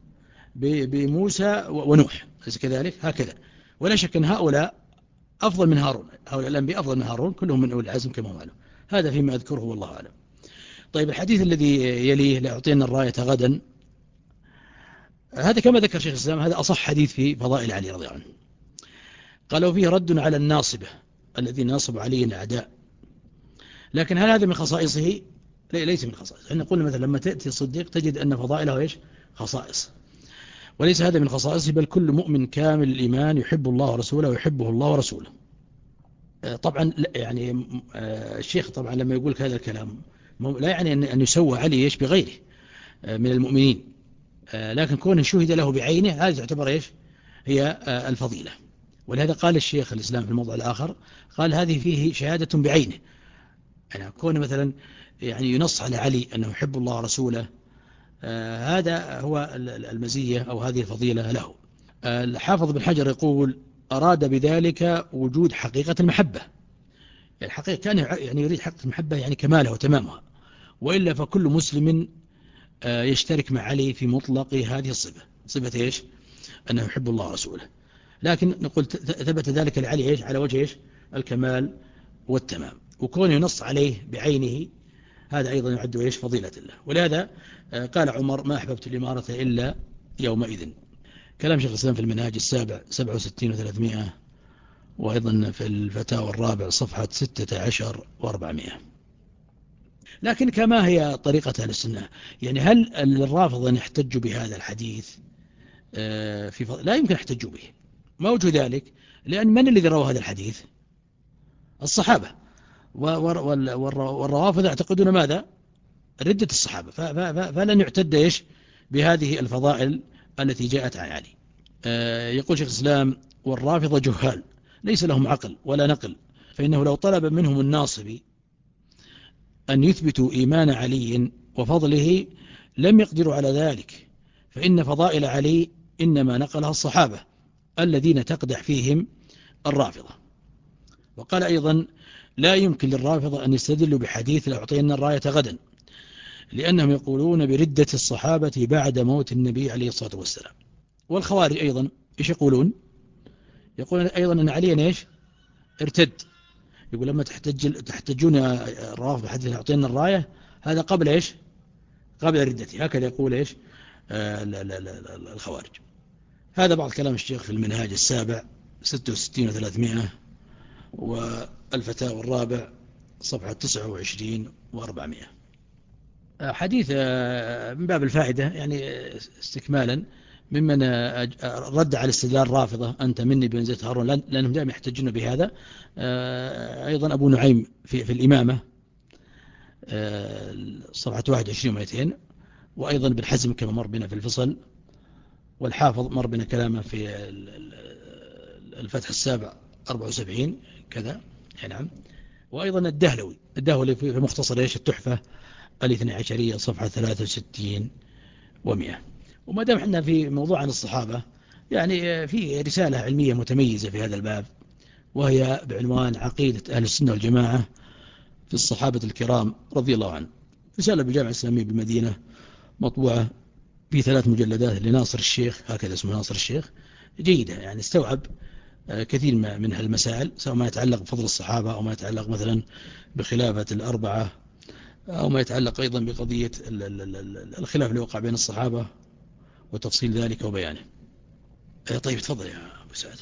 بموسى ونوح، أليس كذلك؟ هكذا. ولا شك ان هؤلاء افضل من هارون، هؤلاء الانبياء افضل من هارون، كلهم من اولي العزم كما هو معلوم. هذا فيما اذكره والله اعلم. طيب، الحديث الذي يليه: لأعطينا الراية غدا، هذا كما ذكر شيخ الإسلام هذا أصح حديث في فضائل علي رضي الله عنه. قالوا فيه رد على الناصبة الذين نصبوا عليه الأعداء. لكن هل هذا من خصائصه؟ ليس من خصائصه. احنا قلنا مثلا لما تأتي الصديق تجد أن فضائله إيش؟ خصائص، وليس هذا من خصائصه، بل كل مؤمن كامل الإيمان يحب الله ورسوله ويحبه الله ورسوله. طبعا يعني الشيخ طبعا لما يقول هذا الكلام لا يعني أن يسوى علي إيش بغيره من المؤمنين، لكن كونه شهد له بعينه هذا تعتبر إيش؟ هي الفضيلة. ولهذا قال الشيخ الإسلام في الموضع الآخر، قال: هذه فيه شهادة بعينه. يعني كونه مثلا يعني ينص على علي أنه يحب الله ورسوله، هذا هو المزية أو هذه الفضيلة له. الحافظ بن حجر يقول أراد بذلك وجود حقيقة المحبة، يعني حقيقة كان يعني يريد حقيقة المحبة يعني كمالها وتمامها، وإلا فكل مسلم يشترك مع علي في مطلق هذه الصفة، صفة إيش؟ أنه يحب الله ورسوله. لكن نقول ثبت ذلك لعلي إيش؟ على وجه إيش؟ الكمال والتمام، وكونه ينص عليه بعينه هذا أيضا يعد إيش؟ فضيلة الله. ولهذا قال عمر ما أحببت الإمارة إلا يومئذ. كلام شيخ الإسلام في المنهاج السابع سبعة وستين وثلاثمائة، وأيضا في الفتاوى الرابع صفحة ستة عشر وأربعمائة. لكن كما هي طريقة أهل السنة، يعني هل الرافضة يحتجوا بهذا الحديث؟ في فضل لا يمكن يحتجوا به، ما وجه ذلك؟ لأن من الذي روى هذا الحديث؟ الصحابة، والروافض يعتقدون ماذا؟ ردة الصحابة، فلن يعتد إيش بهذه الفضائل التي جاءت عن علي. يقول شيخ الإسلام والرافضة جهال ليس لهم عقل ولا نقل، فإنه لو طلب منهم الناصبي أن يثبتوا إيمان علي وفضله لم يقدروا على ذلك، فإن فضائل علي إنما نقلها الصحابة الذين تقدح فيهم الرافضة. وقال أيضا لا يمكن للرافضة أن يستدلوا بحديث لأعطينا الراية غدا، لأنهم يقولون بردة الصحابة بعد موت النبي عليه الصلاة والسلام. والخوارج أيضا إيش يقولون؟ يقولون أيضا أن عليا إيش؟ ارتد. يقول لما تحتج تحتجون الرافضة بحديث لأعطينا الراية، هذا قبل إيش؟ قبل ردته. هكذا يقول إيش؟ آه لا لا لا لا الخوارج. هذا بعض كلام الشيخ في المنهاج السابع ستة وستين وثلاثمائة، والفتاوى الرابع صفحة تسعة وعشرين وأربعمائة. حديث من باب الفائدة يعني استكمالا ممن رد على استدلال الرافضة أنت مني بمنزلة هارون، لأنهم دائما يحتجون بهذا. أيضا أبو نعيم في, في الإمامة صفحة واحد وعشرين ومئتين، وأيضا بن حزم كما مر بنا في الفصل، والحافظ مر بنا كلامه في الفتح السابع أربعة وسبعين كذا. نعم. وأيضا الدهلوي الدهلوي في مختصر إيش التحفة الاثنى عشرية صفحة ثلاثة وستين ومئة. وما دام احنا في موضوع عن الصحابة، يعني في رسالة علمية متميزة في هذا الباب، وهي بعنوان عقيدة أهل السنة والجماعة في الصحابة الكرام رضي الله عنهم. رسالة بالجامعة الإسلامية بالمدينة، مطبوعة في ثلاث مجلدات لناصر الشيخ، هكذا اسمه ناصر الشيخ، جيدة يعني استوعب كثير من هالمسائل، سواء ما يتعلق بفضل الصحابة أو ما يتعلق مثلا بخلافة الأربعة، أو ما يتعلق أيضا بقضية الخلاف اللي وقع بين الصحابة وتفصيل ذلك وبيانه. طيب تفضل يا أبو سعد.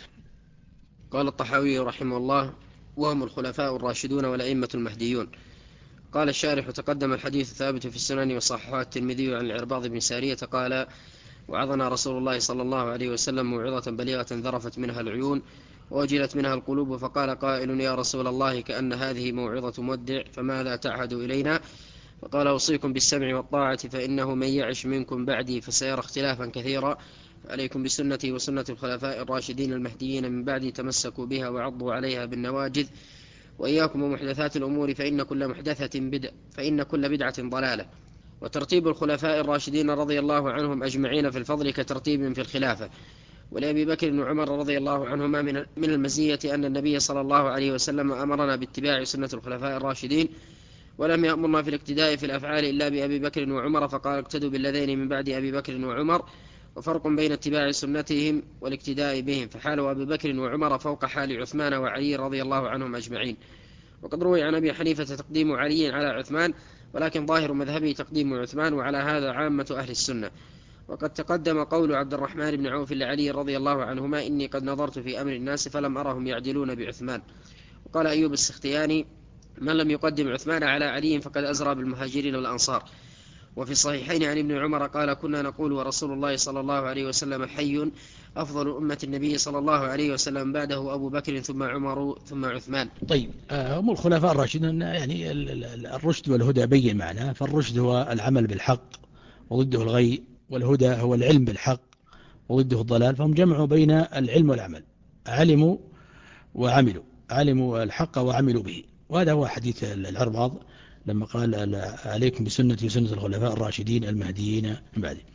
قال الطحاوي رحمه الله وهم الخلفاء الراشدون والأئمة المهديون. قال الشارح تقدم الحديث ثابت في السنن وصححه الترمذي عن العرباض بن سارية قال وعظنا رسول الله صلى الله عليه وسلم موعظة بليغة ذرفت منها العيون ووجلت منها القلوب، فقال قائل يا رسول الله كأن هذه موعظة مودع فماذا تعهد إلينا؟ فقال أوصيكم بالسمع والطاعة، فإنه من يعش منكم بعدي فسيرى اختلافا كثيرا، عليكم بسنتي وسنة الخلفاء الراشدين المهديين من بعدي تمسكوا بها وعضوا عليها بالنواجذ، وإياكم ومحدثات الأمور فإن كل محدثة بدعة فإن كل بدعة ضلالة. وترتيب الخلفاء الراشدين رضي الله عنهم أجمعين في الفضل كترتيب في الخلافة. ولأبي بكر وعمر رضي الله عنهما من المزية أن النبي صلى الله عليه وسلم أمرنا باتباع سنة الخلفاء الراشدين، ولم يأمرنا في الاقتداء في الأفعال إلا بأبي بكر وعمر، فقال اقتدوا بالذين من بعد أبي بكر وعمر. وفرق بين اتباع سنتهم والاقتداء بهم، فحال أبي بكر وعمر فوق حال عثمان وعلي رضي الله عنهم أجمعين. وقد روي عن أبي حنيفة تقديم علي على عثمان، ولكن ظاهر مذهبه تقديم عثمان، وعلى هذا عامة أهل السنة. وقد تقدم قول عبد الرحمن بن عوف لعلي رضي الله عنهما إني قد نظرت في أمر الناس فلم أرهم يعدلون بعثمان. وقال أيوب السختياني من لم يقدم عثمان على علي فقد أزرى بالمهاجرين والأنصار. وفي الصحيحين عن ابن عمر قال كنا نقول ورسول الله صلى الله عليه وسلم حي أفضل أمة النبي صلى الله عليه وسلم بعده أبو بكر ثم عمر ثم عثمان. طيب هم الخلفاء الراشدين يعني الرشد والهدى بين معناه، فالرشد هو العمل بالحق وضده الغي، والهدى هو العلم بالحق وضده الضلال، فهم جمعوا بين العلم والعمل، علموا وعملوا، علموا الحق وعملوا به. وهذا هو حديث العرباض لما قال عليكم بسنتي وسنة الخلفاء الراشدين المهديين من بعدي.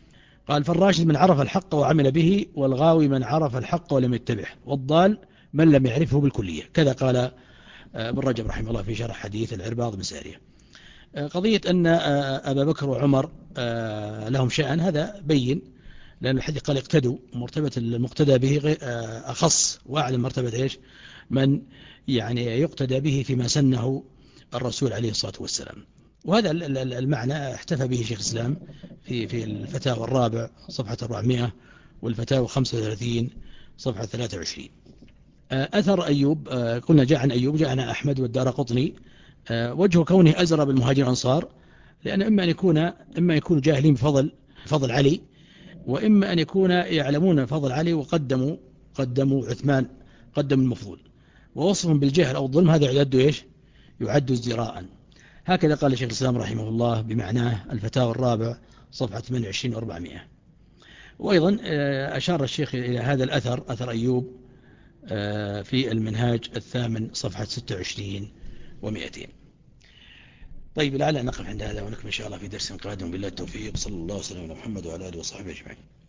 قال فالراشد من عرف الحق وعمل به، والغاوي من عرف الحق ولم يتبعه، والضال من لم يعرفه بالكلية. كذا قال ابن رجب رحمه الله في شرح حديث العرباض بن سارية. قضية أن أبا بكر وعمر لهم شأن هذا بين، لأن الحديث قال اقتدوا، مرتبة المقتدى به أخص وأعلى مرتبة إيش من يعني يقتدى به فيما سنه الرسول عليه الصلاة والسلام. وهذا المعنى احتفى به شيخ الإسلام في في الفتاوى الرابع صفحة أربعمائة، والفتاوى خمسة وثلاثين صفحة ثلاثة وعشرين. أثر أيوب قلنا جاء عن أيوب، جاء عن أحمد والدارقطني. وجه كونه أزرى بالمهاجر الأنصار، لأن إما أن يكون إما يكون جاهلين بفضل فضل علي، وإما أن يكون يعلمون فضل علي وقدموا قدموا عثمان، قدموا المفضول، ووصفهم بالجهل أو الظلم هذا يعد إيش يعد ازدراء. هكذا قال شيخ الإسلام رحمه الله بمعناه الفتاوى الرابع صفحة ثمانية وعشرين وأربعمائة. وأيضا أشار الشيخ إلى هذا الأثر، أثر أيوب، في المنهاج الثامن صفحة ستة وعشرين ومئتين. طيب لعل نقف عند هذا ونكمل إن شاء الله في درس قادم، بالله التوفيق، صلى الله وسلم على محمد وعلى آله وصحبه أجمعين.